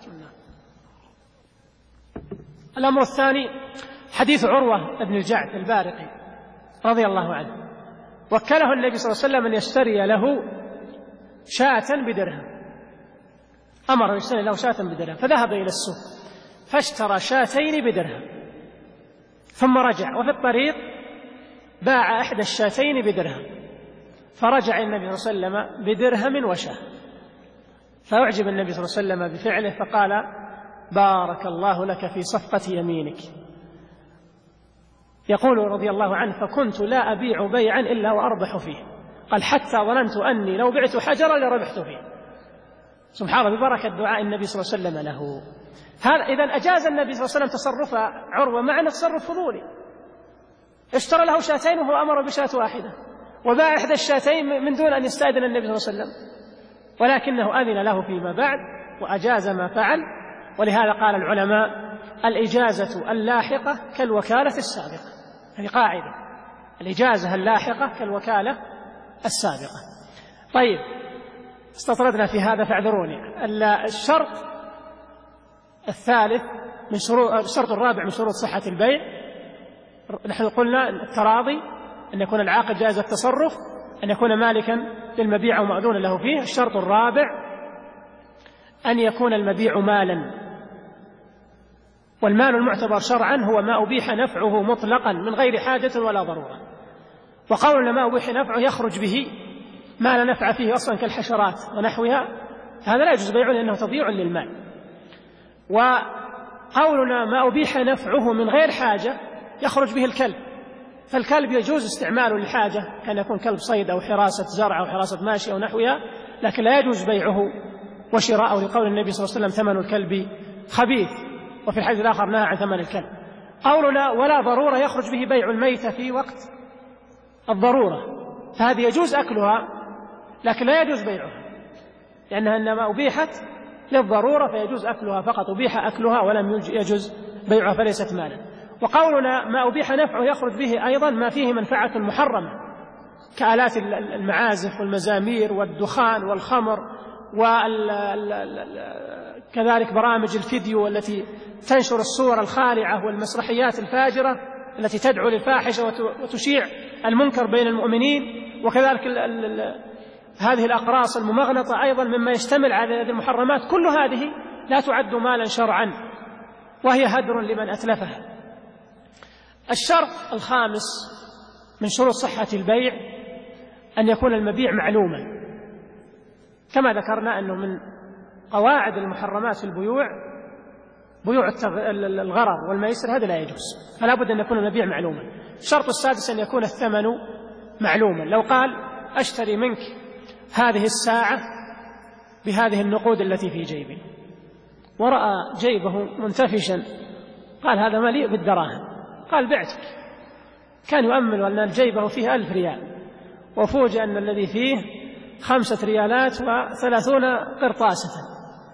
الأمر الثاني حديث عروة بن الجعد البارقي رضي الله عنه، وكله النبي صلى الله عليه وسلم أن يشتري له شاة بدرهم، أمر أن يشتري له شاة بدرهم، فذهب إلى السوق فاشترى شاتين بدرهم، ثم رجع وفي الطريق باع إحدى الشاتين بدرهم، فرجع النبي صلى الله عليه وسلم بدرهم وشاة، فأعجب النبي صلى الله عليه وسلم بفعله فقال: بارك الله لك في صفقة يمينك. يقول رضي الله عنه: فكنت لا أبيع بيعا إلا وأربح فيه، قال: حتى ظننت أني لو بعت حجرا لربحت فيه. سبحان الله، ببركة دعاء النبي صلى الله عليه وسلم له. هذا إذن أجاز النبي صلى الله عليه وسلم تصرف عروة مع أنه تصرف فضولي، اشترى له شاتين وهو أمر بشاة واحدة، وباع إحدى الشاتين من دون أن يستأذن النبي صلى الله عليه وسلم، ولكنه أذن له فيما بعد وأجاز ما فعل. ولهذا قال العلماء: الإجازة اللاحقة كالوكالة السابقة. هذه قاعدة: الإجازة اللاحقة كالوكالة السابقة. طيب، استطردنا في هذا فاعذروني. الشرط الثالث من شروط، الشرط الرابع من شروط صحة البيع، نحن قلنا التراضي، أن يكون العاقد جائز التصرف، أن يكون مالكا للمبيع أو مأذونا له فيه. الشرط الرابع أن يكون المبيع مالا، والمال المعتبر شرعا هو ما أبيح نفعه مطلقا من غير حاجة ولا ضرورة. وقولنا ما أبيح نفعه يخرج به ما لا نفع فيه أصلا كالحشرات ونحوها، هذا لا يجوز بيعه لأنه تضييع للمال. وقولنا ما أبيح نفعه من غير حاجة يخرج به الكلب، فالكلب يجوز استعماله للحاجة، كان يكون كلب صيد أو حراسة زرع أو حراسة ماشية أو نحوها، لكن لا يجوز بيعه وشراءه، لقول النبي صلى الله عليه وسلم: ثمن الكلب خبيث، وفي الحديث الآخر نهى عن ثمن الكلب. قولنا ولا ضرورة يخرج به بيع الميتة في وقت الضرورة، فهذه يجوز أكلها لكن لا يجوز بيعها، لأنها إنما أبيحت للضرورة فيجوز أكلها فقط، أبيح أكلها ولم يجوز بيعها فليست مالا. وقولنا ما أبيح نفعه يخرج به أيضا ما فيه منفعة محرمة كآلات المعازف والمزامير والدخان والخمر، وكذلك برامج الفيديو التي تنشر الصور الخالعة والمسرحيات الفاجرة التي تدعو للفاحشة وتشيع المنكر بين المؤمنين، وكذلك هذه الأقراص الممغنطة أيضا مما يشتمل على هذه المحرمات. كل هذه لا تعد مالا شرعا وهي هدر لمن أتلفها. الشرط الخامس من شروط صحة البيع أن يكون المبيع معلوما، كما ذكرنا أنه من قواعد المحرمات في البيوع بيوع الغرر والميسر، هذا لا يجوز، فلا بد أن يكون المبيع معلوما. الشرط السادس أن يكون الثمن معلوما. لو قال: أشتري منك هذه الساعة بهذه النقود التي في جيبي، ورأى جيبه منتفشا، قال: هذا مليء بالدراهم، قال: بعتك. كان يؤمل أن جيبه فيه 1000 ريال، وفوجئ أن الذي فيه 5 ريالات و30 قرطاسة،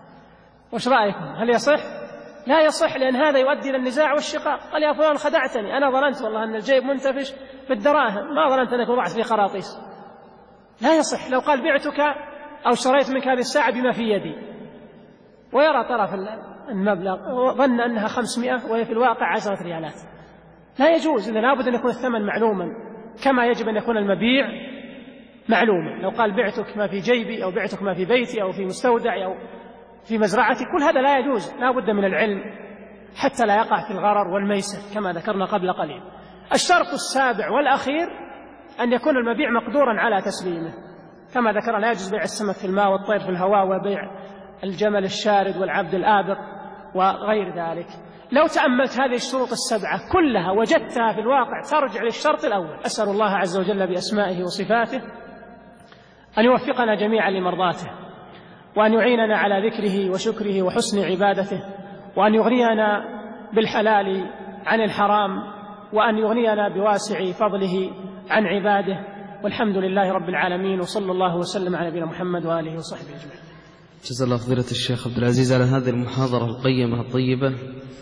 وش رأيكم؟ هل يصح؟ لا يصح، لأن هذا يؤدي إلى النزاع والشقاق. قال يا فلان خدعتني، أنا ظننت والله أن الجيب منتفش بالدراهم، ما ظننت أنك وضعت في قراطيس. لا يصح. لو قال بعتك أو اشتريت منك هذه الساعة بما في يدي، ويرى طرف المبلغ وظن أنها 500 وهي في الواقع 10 ريالات، لا يجوز. إذا لابد أن يكون الثمن معلوما، كما يجب أن يكون المبيع معلوما. لو قال بعتك ما في جيبي أو بعتك ما في بيتي أو في مستودعي أو في مزرعتي، كل هذا لا يجوز، لا بد من العلم حتى لا يقع في الغرر والميسر كما ذكرنا قبل قليل. الشرط السابع والأخير أن يكون المبيع مقدورا على تسليمه، كما ذكرنا لا يجوز بيع السمك في الماء والطير في الهواء وبيع الجمل الشارد والعبد الآبق وغير ذلك. لو تأملت هذه الشروط السبعة كلها وجدتها في الواقع ترجع للشرط الأول. أسأل الله عز وجل بأسمائه وصفاته أن يوفقنا جميعا لمرضاته، وأن يعيننا على ذكره وشكره وحسن عبادته، وأن يغنينا بالحلال عن الحرام، وأن يغنينا بواسع فضله عن عباده. والحمد لله رب العالمين، وصلى الله وسلم على نبينا محمد وآله وصحبه أجمعين. جزا الله فضيلة الشيخ عبد العزيز على هذه المحاضرة القيمة الطيبة.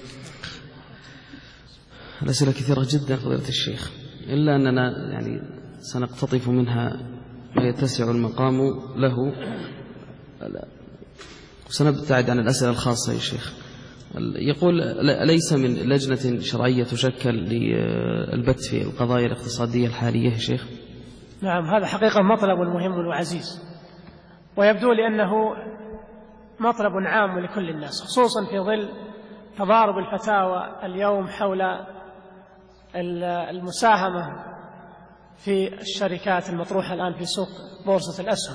الأسئلة كثيرة جدا فضيلة الشيخ، إلا أننا سنقتطف منها ما يتسع المقام له، وسنبتعد عن الأسئلة الخاصة يا شيخ. يقول أليس من لجنة شرعية تشكل للبت في القضايا الاقتصادية الحالية يا شيخ؟ نعم، هذا حقيقة مطلب مهم وعزيز، ويبدو لي أنه مطلب عام لكل الناس، خصوصا في ظل تضارب الفتاوى اليوم حول المساهمة في الشركات المطروحة الآن في سوق بورصة الأسهم.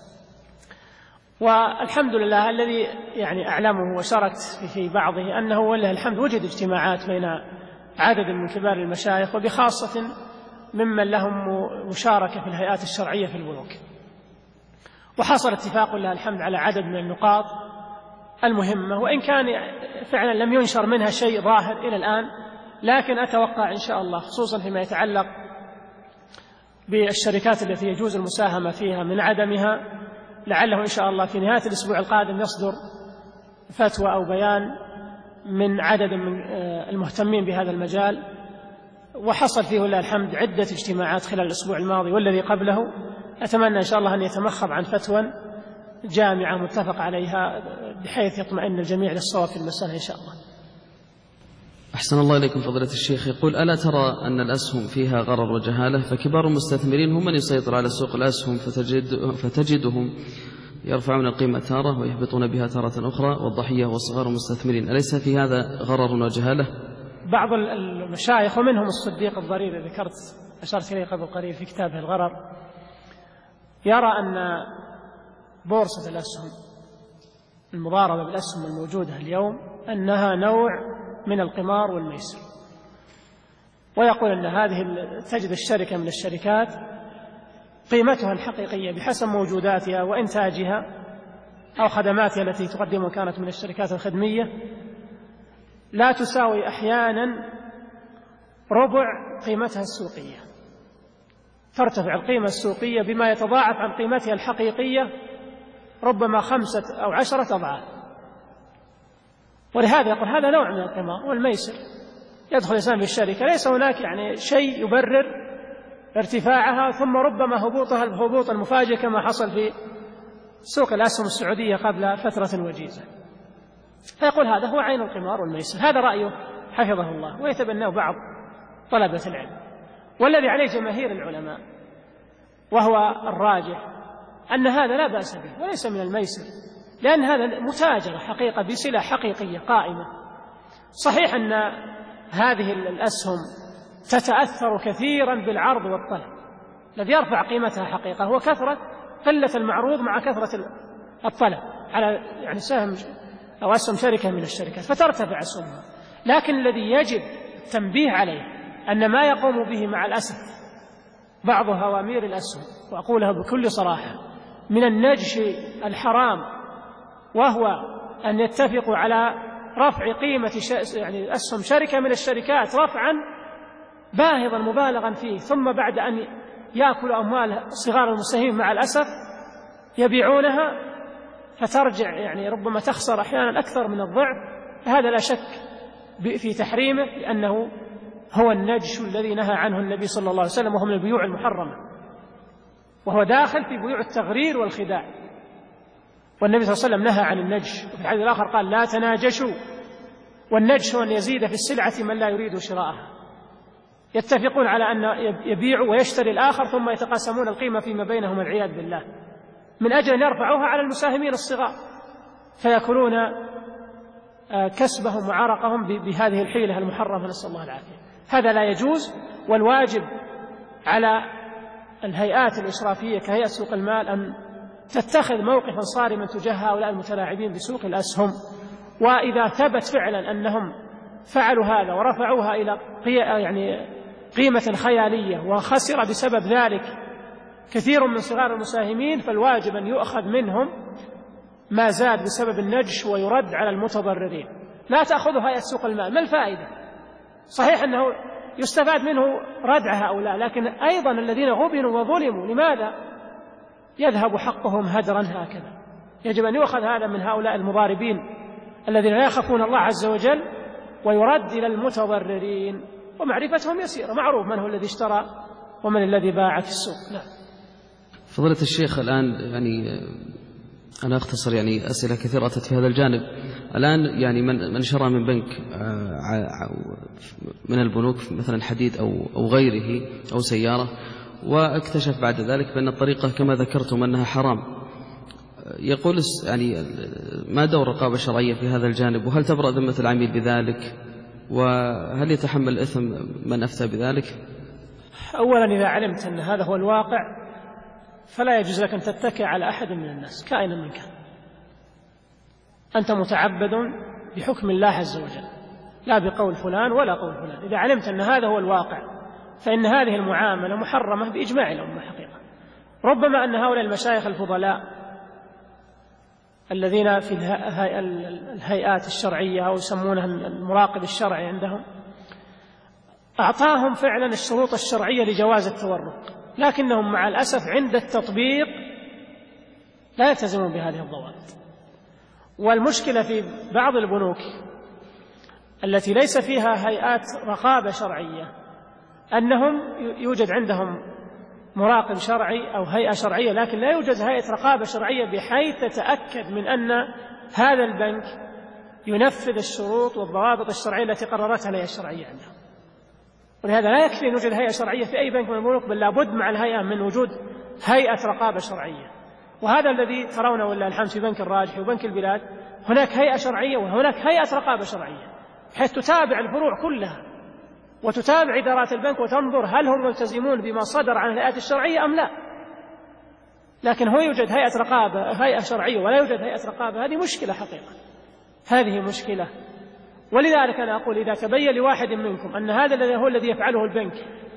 والحمد لله الذي أعلمه وشاركت في بعضه أنه ولله الحمد وجد اجتماعات بين عدد من كبار المشايخ، وبخاصة ممن لهم مشاركة في الهيئات الشرعية في البنوك، وحصل اتفاق لله الحمد على عدد من النقاط المهمة، وإن كان فعلا لم ينشر منها شيء ظاهر إلى الآن، لكن أتوقع إن شاء الله خصوصا فيما يتعلق بالشركات التي يجوز المساهمة فيها من عدمها، لعله إن شاء الله في نهاية الأسبوع القادم يصدر فتوى أو بيان من عدد من المهتمين بهذا المجال. وحصل فيه لله الحمد عدة اجتماعات خلال الأسبوع الماضي والذي قبله. أتمنى إن شاء الله أن يتمخض عن فتوى جامعة متفق عليها بحيث يطمئن الجميع للصواب في المسألة إن شاء الله. أحسن الله إليكم فضيلة الشيخ. يقول ألا ترى أن الأسهم فيها غرر وجهالة؟ فكبار المستثمرين هم من يسيطر على سوق الأسهم، فتجدهم يرفعون القيمة تارة ويهبطون بها تارة أخرى، والضحية هو صغار المستثمرين. أليس في هذا غرر وجهالة؟ بعض المشايخ ومنهم الصديق الضرير ذكرت أشرت إليه قبل قليل في كتابه الغرر، يرى أن بورصة الأسهم، المضاربة بالأسهم الموجودة اليوم، أنها نوع من القمار والميسر، ويقول أن هذه تجد الشركة من الشركات قيمتها الحقيقية بحسب موجوداتها وإنتاجها أو خدماتها التي تقدمها كانت من الشركات الخدمية لا تساوي أحيانا ربع قيمتها السوقية، ترتفع القيمة السوقية بما يتضاعف عن قيمتها الحقيقية ربما 5 أو 10 أضعاف. ولهذا يقول هذا نوع من القمار والميسر. يدخل الإنسان في الشركة ليس هناك شيء يبرر ارتفاعها، ثم ربما هبوطها الهبوط المفاجئ كما حصل في سوق الأسهم السعودية قبل فترة وجيزة. فيقول هذا هو عين القمار والميسر. هذا رأيه حفظه الله ويتبناه بعض طلبة العلم، والذي عليه جماهير العلماء وهو الراجح أن هذا لا بأس به وليس من الميسر، لأن هذا متاجرة حقيقة بسلع حقيقية قائمة. صحيح أن هذه الأسهم تتأثر كثيرا بالعرض والطلب، الذي يرفع قيمتها حقيقة هو قلة المعروض مع كثرة الطلب على سهم أو أسهم شركة من الشركات فترتفع أسهمها. لكن الذي يجب التنبيه عليه أن ما يقوم به مع الأسف بعض هوامير الأسهم، وأقولها بكل صراحة، من النجش الحرام، وهو أن يتفقوا على رفع قيمة أسهم شركة من الشركات رفعا باهظا مبالغا فيه، ثم بعد أن يأكل أموال صغار المساهمين مع الأسف يبيعونها فترجع يعني ربما تخسر أحيانا أكثر من الضعف، هذا لا شك في تحريمه، لأنه هو النجش الذي نهى عنه النبي صلى الله عليه وسلم، وهو من البيوع المحرمة، وهو داخل في بيوع التغرير والخداع. والنبي صلى الله عليه وسلم نهى عن النجش، وفي الحديث الآخر قال لا تناجشوا. والنجش هو أن يزيد في السلعة من لا يريد شراءها، يتفقون على أن يبيع ويشتري الآخر ثم يتقاسمون القيمة فيما بينهم والعياذ بالله، من أجل أن يرفعوها على المساهمين الصغار فيأكلون كسبهم وعرقهم بهذه الحيلة المحرمة، نسأل الله العافية. هذا لا يجوز. والواجب على الهيئات الإشرافية كهيئة سوق المال أن تتخذ موقفا صارما تجاه هؤلاء المتلاعبين بسوق الأسهم، وإذا ثبت فعلا أنهم فعلوا هذا ورفعوها إلى قيمة خيالية وخسر بسبب ذلك كثير من صغار المساهمين، فالواجب أن يؤخذ منهم ما زاد بسبب النجش ويرد على المتضررين. لا تأخذه هيئة سوق المال، ما الفائدة؟ صحيح أنه يستفاد منه ردع هؤلاء، لكن أيضا الذين غبنوا وظلموا لماذا يذهب حقهم هدرا هكذا؟ يجب أن يؤخذ هذا من هؤلاء المضاربين الذين لا يخافون الله عز وجل ويرد إلى المتضررين، ومعرفتهم يسيرة، معروف من هو الذي اشترى ومن الذي باع في السوق. لا. فضيلة الشيخ، الآن أنا أختصر أسئلة كثيرة أتت في هذا الجانب. الآن من شرى من بنك من البنوك مثلا حديد أو غيره أو سيارة، واكتشف بعد ذلك بأن الطريقة كما ذكرتم أنها حرام، يقول ما دور الرقابة الشرعية في هذا الجانب؟ وهل تبرأ ذمة العميل بذلك؟ وهل يتحمل إثم من أفتى بذلك؟ أولا إذا علمت أن هذا هو الواقع فلا يجوز لك أن تتكئ على أحد من الناس كائنا من كان. أنت متعبد بحكم الله عز وجل، لا بقول فلان ولا قول فلان. إذا علمت أن هذا هو الواقع فإن هذه المعاملة محرمة بإجماع الأمة حقيقة. ربما أن هؤلاء المشايخ الفضلاء الذين في الهيئات الشرعية أو يسمونها المراقب الشرعي عندهم أعطاهم فعلا الشروط الشرعية لجواز التورق، لكنهم مع الأسف عند التطبيق لا يلتزمون بهذه الضوابط. والمشكلة في بعض البنوك التي ليس فيها هيئات رقابة شرعية أنهم يوجد عندهم مراقب شرعي أو هيئة شرعية، لكن لا يوجد هيئة رقابة شرعية بحيث تتأكد من أن هذا البنك ينفذ الشروط والضوابط الشرعية التي قررتها الهيئة الشرعية عندهم. ولهذا لا يكفي أن يوجد هيئة شرعية في أي بنك من البنوك، بل لابد مع الهيئة من وجود هيئة رقابة شرعية. وهذا الذي ترونه والله الحمد في بنك الراجحي وبنك البلاد، هناك هيئة شرعية وهناك هيئة رقابة شرعية بحيث تتابع الفروع كلها وتتابع إدارات البنك وتنظر هل هم ملتزمون بما صدر عن الهيئات الشرعية أم لا. لكن هو يوجد هيئة رقابة هيئة شرعية ولا يوجد هيئة رقابة، هذه مشكلة حقيقة، هذه مشكلة. ولذلك أنا أقول إذا تبين لواحد منكم أن هذا الذي هو الذي يفعله البنك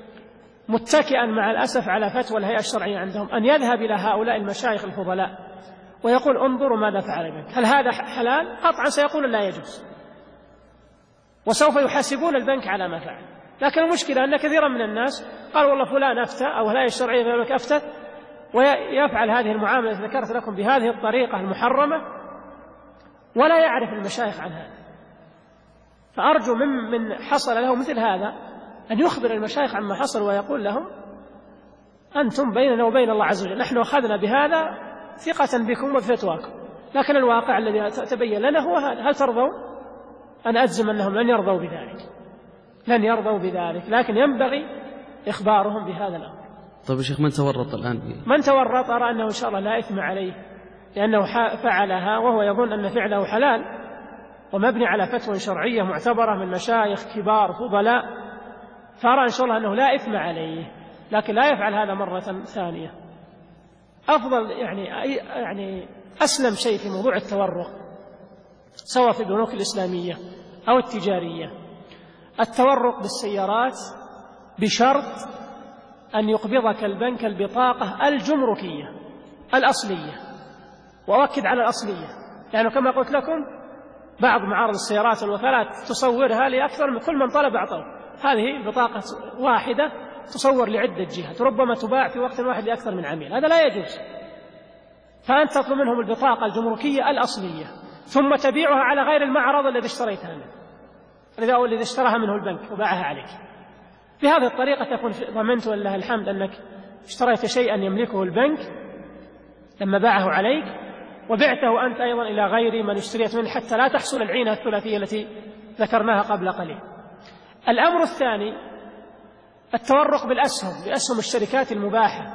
متكئا مع الأسف على فتوى الهيئة الشرعية عندهم، أن يذهب إلى هؤلاء المشايخ الفضلاء ويقول انظروا ماذا فعل البنك، هل هذا حلال؟ قطعا سيقول لا يجوز، وسوف يحاسبون البنك على ما فعل. لكن المشكلة أن كثيرا من الناس قال والله فلان أفتى أو الهيئة الشرعية في البنك أفتت، ويفعل هذه المعاملة التي ذكرت لكم بهذه الطريقة المحرمة ولا يعرف المشايخ عن هذا. فأرجو من حصل له مثل هذا أن يخبر المشايخ عما حصل ويقول لهم أنتم بيننا وبين الله عز وجل، نحن أخذنا بهذا ثقة بكم وبفتواكم، لكن الواقع الذي تبين لنا هو هذا. هل ترضون؟ أنا أجزم أنهم لن يرضوا بذلك، لن يرضوا بذلك، لكن ينبغي إخبارهم بهذا الأمر. طيب يا شيخ، من تورط الآن؟ من تورط أرى أنه إن شاء الله لا إثم عليه، لأنه فعلها وهو يظن أن فعله حلال ومبني على فتوى شرعية معتبرة من مشايخ كبار فضلاء، فأرى إن شاء الله أنه لا إثم عليه، لكن لا يفعل هذا مرة ثانية. أفضل يعني أسلم شيء في موضوع التورق سواء في البنوك الإسلامية أو التجارية التورق بالسيارات بشرط أن يقبضك البنك البطاقة الجمركية الأصلية، وأؤكد على الأصلية، يعني كما قلت لكم بعض معارض السيارات والوكالات تصورها لأكثر من كل من طلب أعطوه، هذه بطاقة واحدة تصور لعدة جهات، ربما تباع في وقت واحد لأكثر من عميل، هذا لا يجوز. فأنت تطلب منهم البطاقة الجمركية الأصلية ثم تبيعها على غير المعرض الذي اشتريتها منه، الذي اشتراها منه البنك وباعها عليك. بهذه الطريقة تكون ضمنت ولله الحمد أنك اشتريت شيئا يملكه البنك لما باعه عليك، وبعته أنت أيضا إلى غير من اشتريت منه، حتى لا تحصل العينة الثلاثية التي ذكرناها قبل قليل. الأمر الثاني التورق بأسهم الشركات المباحة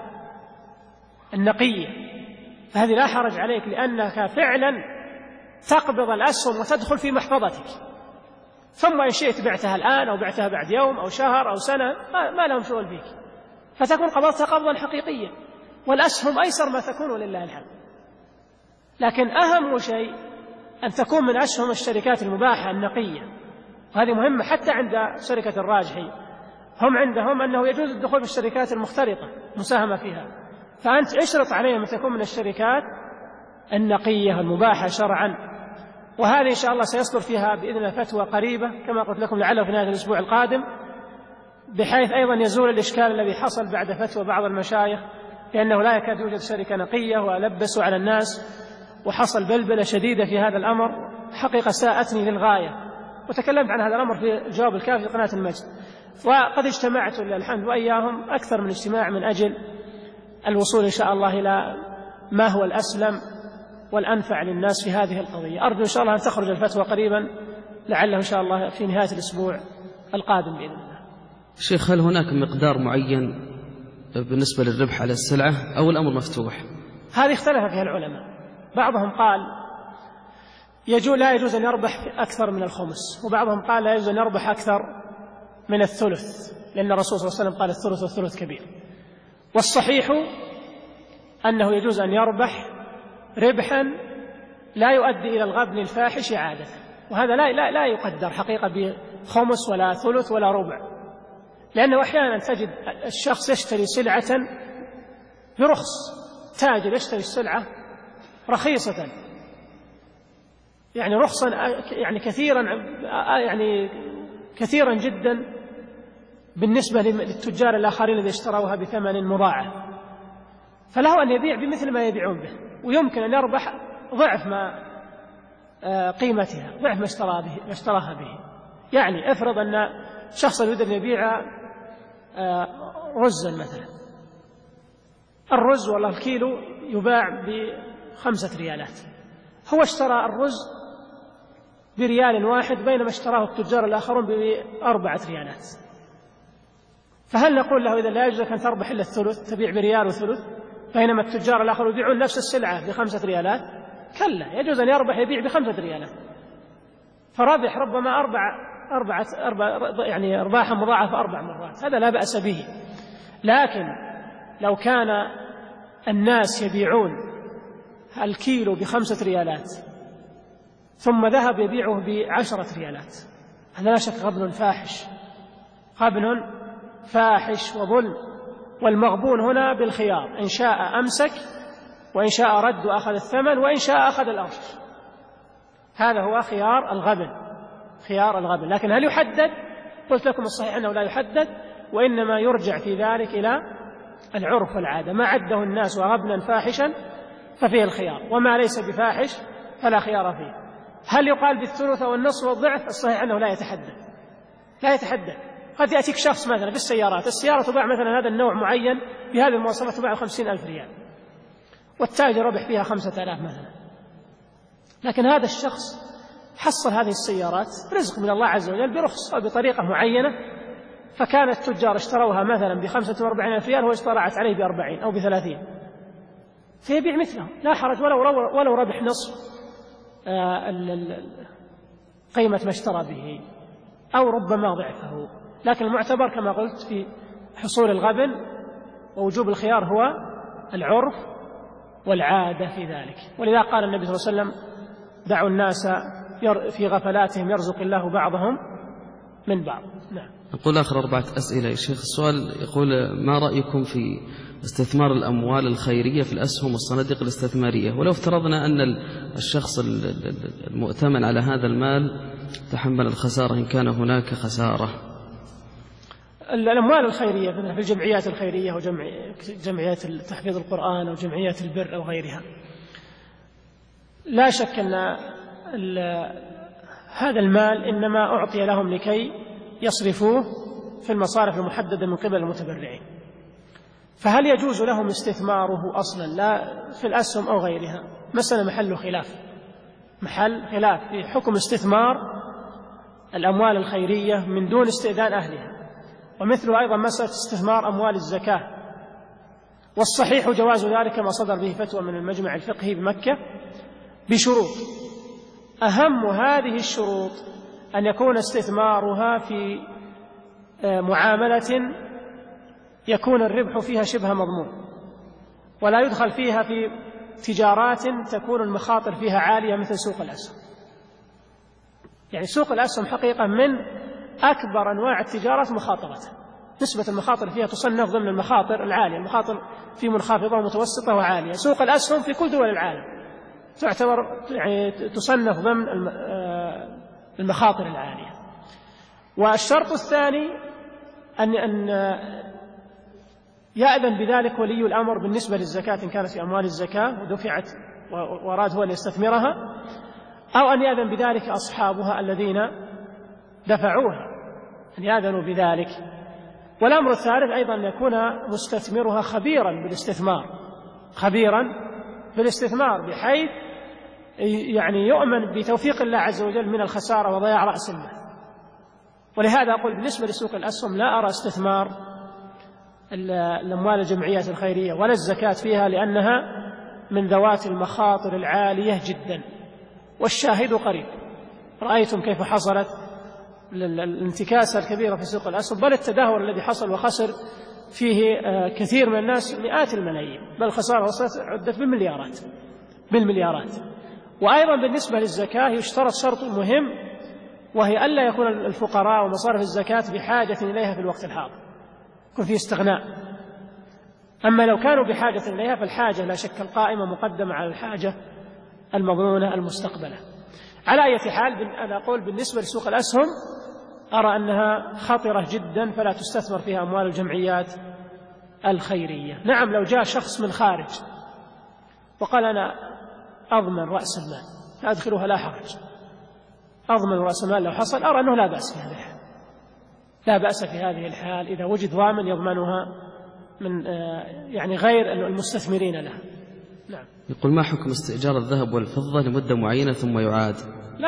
النقية، فهذه لا حرج عليك لأنك فعلا تقبض الأسهم وتدخل في محفظتك، ثم إن شئت بعتها الآن أو بعتها بعد يوم أو شهر أو سنة ما لهم شغل فيك، فتكون قبضتها قبضا حقيقيا، والأسهم أيسر ما تكون ولله الحمد. لكن أهم شيء أن تكون من أسهم الشركات المباحة النقية، وهذه مهمة حتى عند شركة الراجحي، هم عندهم أنه يجوز الدخول في الشركات المختلطة مساهمة فيها، فأنت اشرط عليهم أن تكون من الشركات النقية المباحة شرعا. وهذه إن شاء الله سيصدر فيها بإذن الله فتوى قريبة كما قلت لكم لعله في نهاية الأسبوع القادم، بحيث أيضا يزول الإشكال الذي حصل بعد فتوى بعض المشايخ لأنه لا يكاد يوجد شركة نقية ولبسوا على الناس، وحصل بلبلة شديدة في هذا الأمر حقيقة ساءتني للغاية، وتكلمت عن هذا الأمر في الجواب الكافي في قناة المجد، وقد اجتمعت لله الحمد وإياهم أكثر من اجتماع من أجل الوصول إن شاء الله إلى ما هو الأسلم والأنفع للناس في هذه القضية. أرجو إن شاء الله أن تخرج الفتوى قريبا لعله إن شاء الله في نهاية الأسبوع القادم بإذن الله. شيخ، هل هناك مقدار معين بالنسبة للربح على السلعة أو الأمر مفتوح؟ هذه اختلف فيها العلماء، بعضهم قال لا يجوز أن يربح أكثر من الخمس، وبعضهم قال لا يجوز أن يربح أكثر من الثلث، لأن الرسول صلى الله عليه وسلم قال الثلث والثلث كبير. والصحيح أنه يجوز أن يربح ربحا لا يؤدي إلى الغبن الفاحش عادة، وهذا لا يقدر حقيقة بخمس ولا ثلث ولا ربع، لأنه أحيانا تجد الشخص يشتري سلعة برخص، تاجر يشتري السلعة رخيصة يعني رخصا يعني كثيرا جدا بالنسبة للتجار الآخرين الذين اشتروها بثمن مضاعف، فله أن يبيع بمثل ما يبيعون به، ويمكن أن يربح ضعف ما قيمتها، ضعف ما اشتراها به. يعني افرض أن شخص يريد أن يبيع رزا مثلا، الرز والله الكيلو يباع ب5 ريالات، هو اشترى الرز بريال واحد بينما اشتراه التجار الآخرون ب4 ريالات، فهل نقول له إذا لا يجوز أن تربح إلا الثلث، تبيع بريال وثلث، بينما التجار الآخرون يبيعون نفس السلعة ب5 ريالات؟ كلا، يجوز أن يبيع ب5 ريالات، فربح ربما يعني أرباحا مضاعفة 4 مرات، هذا لا بأس به. لكن لو كان الناس يبيعون الكيلو ب5 ريالات ثم ذهب يبيعه ب10 ريالات، هذا لا شك غبن فاحش وظلم، والمغبون هنا بالخيار، إن شاء أمسك وإن شاء رد وأخذ الثمن وإن شاء أخذ الأرش، هذا هو خيار الغبن. لكن هل يحدد؟ قلت لكم الصحيح أنه لا يحدد، وإنما يرجع في ذلك إلى العرف والعادة، ما عده الناس غبنا فاحشا ففيه الخيار، وما ليس بفاحش فلا خيار فيه. هل يقال بالثلث والنصف والضعف؟ الصحيح أنه لا يتحدد. قد يأتيك شخص مثلا بالسيارات، السيارة تباع مثلا هذا النوع معين بهذه المواصفات تباع 50,000 ريال، والتاجر ربح فيها 5,000 مثلا، لكن هذا الشخص حصل هذه السيارات رزق من الله عز وجل برخص أو بطريقة معينة، فكان التجار اشتروها مثلا ب45,000 ريال، هو اشترعت عليه ب40 أو ب30، فيبيع مثله لا حرج ولو ربح نصف قيمة ما اشترى به أو ربما ضعفه. لكن المعتبر كما قلت في حصول الغبن ووجوب الخيار هو العرف والعادة في ذلك، ولذا قال النبي صلى الله عليه وسلم دعوا الناس في غفلاتهم يرزق الله بعضهم من بعض. نعم. أقول آخر 4 أسئلة يا شيخ. السؤال يقول: ما رأيكم في استثمار الأموال الخيرية في الأسهم والصناديق الاستثمارية، ولو افترضنا أن الشخص المؤتمن على هذا المال تحمل الخسارة إن كان هناك خسارة؟ الأموال الخيرية في الجمعيات الخيرية وجمعيات تحفيظ القرآن أو جمعيات البر أو غيرها، لا شك أن هذا المال إنما أعطي لهم لكي يصرفوه في المصارف المحددة من قبل المتبرعين، فهل يجوز لهم استثماره أصلا لا في الأسهم أو غيرها؟ مسألة محل خلاف في حكم استثمار الأموال الخيرية من دون استئذان أهلها، ومثله أيضا مسألة استثمار أموال الزكاة، والصحيح جواز ذلك ما صدر به فتوى من المجمع الفقهي بمكة بشروط. أهم هذه الشروط أن يكون استثمارها في معاملة يكون الربح فيها شبه مضمون، ولا يدخل فيها في تجارات تكون المخاطر فيها عالية مثل سوق الأسهم. يعني سوق الأسهم حقيقة من أكبر أنواع التجارات مخاطرة، نسبة المخاطر فيها تصنف ضمن المخاطر العالية، المخاطر في منخفضة ومتوسطة وعالية. سوق الأسهم في كل دول العالم تعتبر يعني تصنف ضمن المخاطر العالية. والشرط الثاني أن يأذن بذلك ولي الأمر بالنسبة للزكاة إن كانت في أموال الزكاة ودفعت وأراد هو أن يستثمرها، أو أن يأذن بذلك أصحابها الذين دفعوها، أن يأذنوا بذلك. والأمر الثالث أيضا أن يكون مستثمرها خبيرا بالاستثمار بحيث يعني يؤمن بتوفيق الله عز وجل من الخسارة وضياع رأس المال. ولهذا أقول بالنسبة لسوق الأسهم لا أرى استثمار الأموال الجمعيات الخيرية ولا الزكاة فيها، لأنها من ذوات المخاطر العالية جدا. والشاهد قريب، رأيتم كيف حصلت الانتكاسة الكبيرة في سوق الأسهم، بل التدهور الذي حصل وخسر فيه كثير من الناس مئات الملايين، بل خسارة عدت بالمليارات. وأيضا بالنسبة للزكاة يشترط شرط مهم، وهي ألا يكون الفقراء ومصارف الزكاة بحاجة إليها في الوقت الحاضر، يكون فيه استغناء. أما لو كانوا بحاجة إليها فالحاجة لا شك القائمة مقدمة على الحاجة المضمونة المستقبلة. على أي حال أنا أقول بالنسبة لسوق الأسهم أرى أنها خطرة جدا، فلا تستثمر فيها أموال الجمعيات الخيرية. نعم لو جاء شخص من خارج وقال أنا أضمن رأس المال فأدخلها لا حرج، أضمن رأس المال لو حصل، أرى أنه لا بأس في هذه الحال إذا وجد ضامن يضمنها من يعني غير المستثمرين لها. نعم. يقول ما حكم استئجار الذهب والفضة لمدة معينة ثم يعاد؟ لا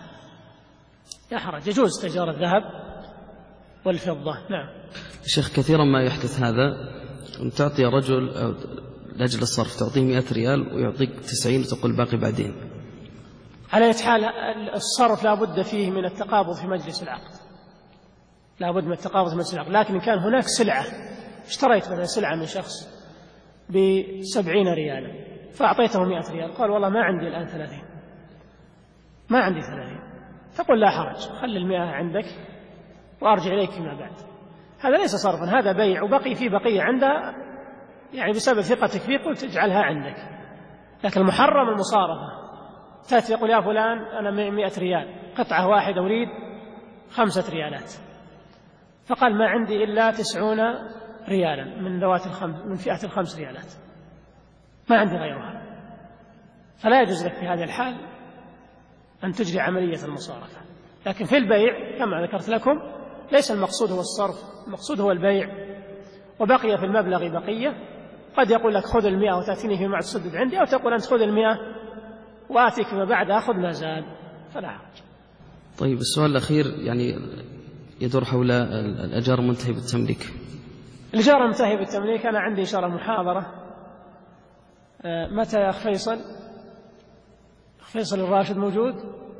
حرج، يجوز استئجار الذهب والفضة. نعم. شيخ كثيرا ما يحدث هذا، أن تعطي رجل لأجل الصرف تعطيه 100 ريال ويعطيك 90 وتقول باقي بعدين. على أي حال الصرف لا بد فيه من التقابض في مجلس العقد، لكن إن كان هناك سلعة، اشتريت مثلا سلعة من شخص ب70 ريالا فأعطيته 100 ريال، قال والله ما عندي الآن 30، ما عندي 30، تقول لا حرج، خلي 100 عندك وأرجع إليك فيما بعد. هذا ليس صرفا، هذا بيع، وبقي فيه بقية عنده يعني بسبب ثقتك فيه قلت اجعلها عندك. لكن المحرم المصارفة، تأتي يقول يا فلان أنا 100 ريال قطعة واحدة أريد 5 ريالات، فقال ما عندي إلا 90 ريالا من فئة 5 ريالات، ما عندي غيرها، فلا يجوز لك في هذه الحال أن تجري عملية المصارفة. لكن في البيع كما ذكرت لكم ليس المقصود هو الصرف، المقصود هو البيع، وبقي في المبلغ بقية. قد يقول لك خذ 100 وتأتيني فيما بعد تسدد عندي، أو تقول أنت خذ 100 وآتيك فيما بعد أخذ ما زاد، فلا حرج. طيب السؤال الأخير يعني يدور حول الأجار المنتهي بالتمليك. الإجارة المنتهي بالتمليك أنا عندي إن شاء الله محاضرة متى يا أخ فيصل الراشد موجود؟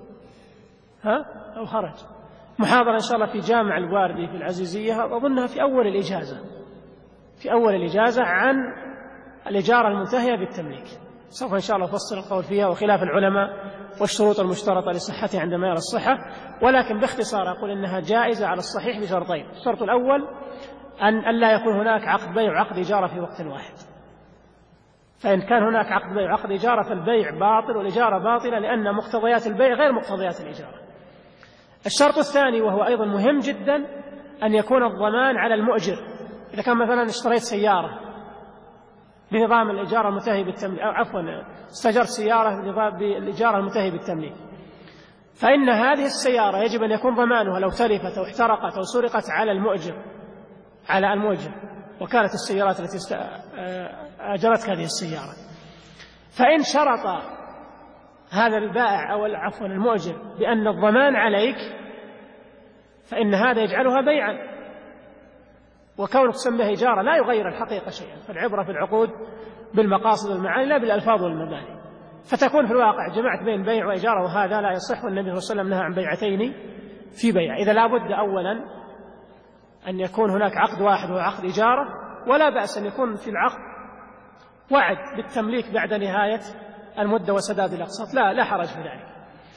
أو خرج؟ محاضرة إن شاء الله في جامع الواردي في العزيزية، أظنها في أول الإجازة عن الإجارة المنتهية بالتمليك. سوف إن شاء الله أفصل القول فيها وخلاف العلماء والشروط المشترطة لصحتها عندما يرى الصحة، ولكن باختصار أقول إنها جائزة على الصحيح بشرطين. الشرط الأول أن لا يكون هناك عقد بيع وعقد إجارة في وقت واحد، فإن كان هناك عقد بيع وعقد إجارة فالبيع باطل والإجارة باطلة، لأن مقتضيات البيع غير مقتضيات الإجارة. الشرط الثاني وهو أيضا مهم جدا أن يكون الضمان على المؤجر. إذا كان مثلا اشتريت سيارة بنظام الإجارة المنتهي بالتمليك، أو عفوا استأجر سيارة بالإجارة المنتهي بالتمليك، فإن هذه السيارة يجب أن يكون ضمانها لو تلفت أو احترقت أو سرقت على المؤجر، وكانت السيارات التي أجرتك هذه السيارة. فإن شرط هذا البائع أو عفوا المؤجر بأن الضمان عليك، فإن هذا يجعلها بيعا، وكونك تسميها إجارة لا يغير الحقيقة شيئا، فالعبرة في العقود بالمقاصد والمعاني لا بالألفاظ والمباني. فتكون في الواقع جمعت بين بيع وإجارة، وهذا لا يصح، والنبي صلى الله عليه وسلم نهى عن بيعتين في بيع. إذا لا بد أولا أن يكون هناك عقد واحد وهو عقد إجارة، ولا بأس أن يكون في العقد وعد بالتمليك بعد نهاية المدة وسداد الأقساط، لا حرج في ذلك،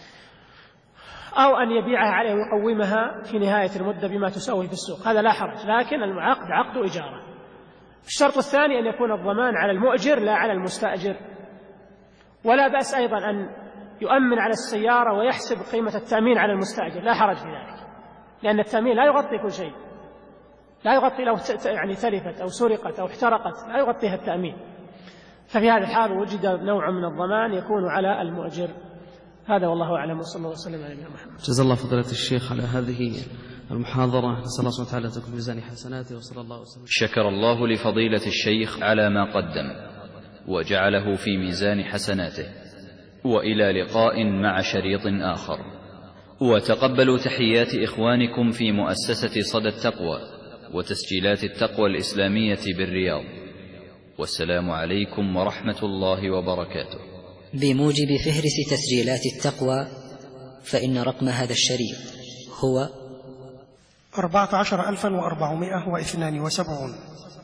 أو أن يبيعها عليه ويقومها في نهاية المدة بما تساوي في السوق، هذا لا حرج، لكن العقد عقد إجارة. الشرط الثاني أن يكون الضمان على المؤجر لا على المستأجر، ولا بأس أيضا أن يؤمن على السيارة ويحسب قيمة التأمين على المستأجر، لا حرج في ذلك، لأن التأمين لا يغطي كل شيء، لا يغطي لو يعني تلفت أو سرقت أو احترقت، لا يغطيها التأمين. ففي هذا الحال وجد نوع من الضمان يكون على المؤجر. هذا والله أعلم، وصلى الله وسلم على نبينا محمد. جزا الله فضيلة الشيخ على هذه المحاضرة، نسأل الله سبحانه وتعالى أن تكون في ميزان حسناته، وصلى الله وسلم. شكر الله لفضيلة الشيخ على ما قدم وجعله في ميزان حسناته، وإلى لقاء مع شريط آخر. وتقبلوا تحيات إخوانكم في مؤسسة صدى التقوى وتسجيلات التقوى الإسلامية بالرياض، والسلام عليكم ورحمة الله وبركاته. بموجب فهرس تسجيلات التقوى، فإن رقم هذا الشريط هو 14472.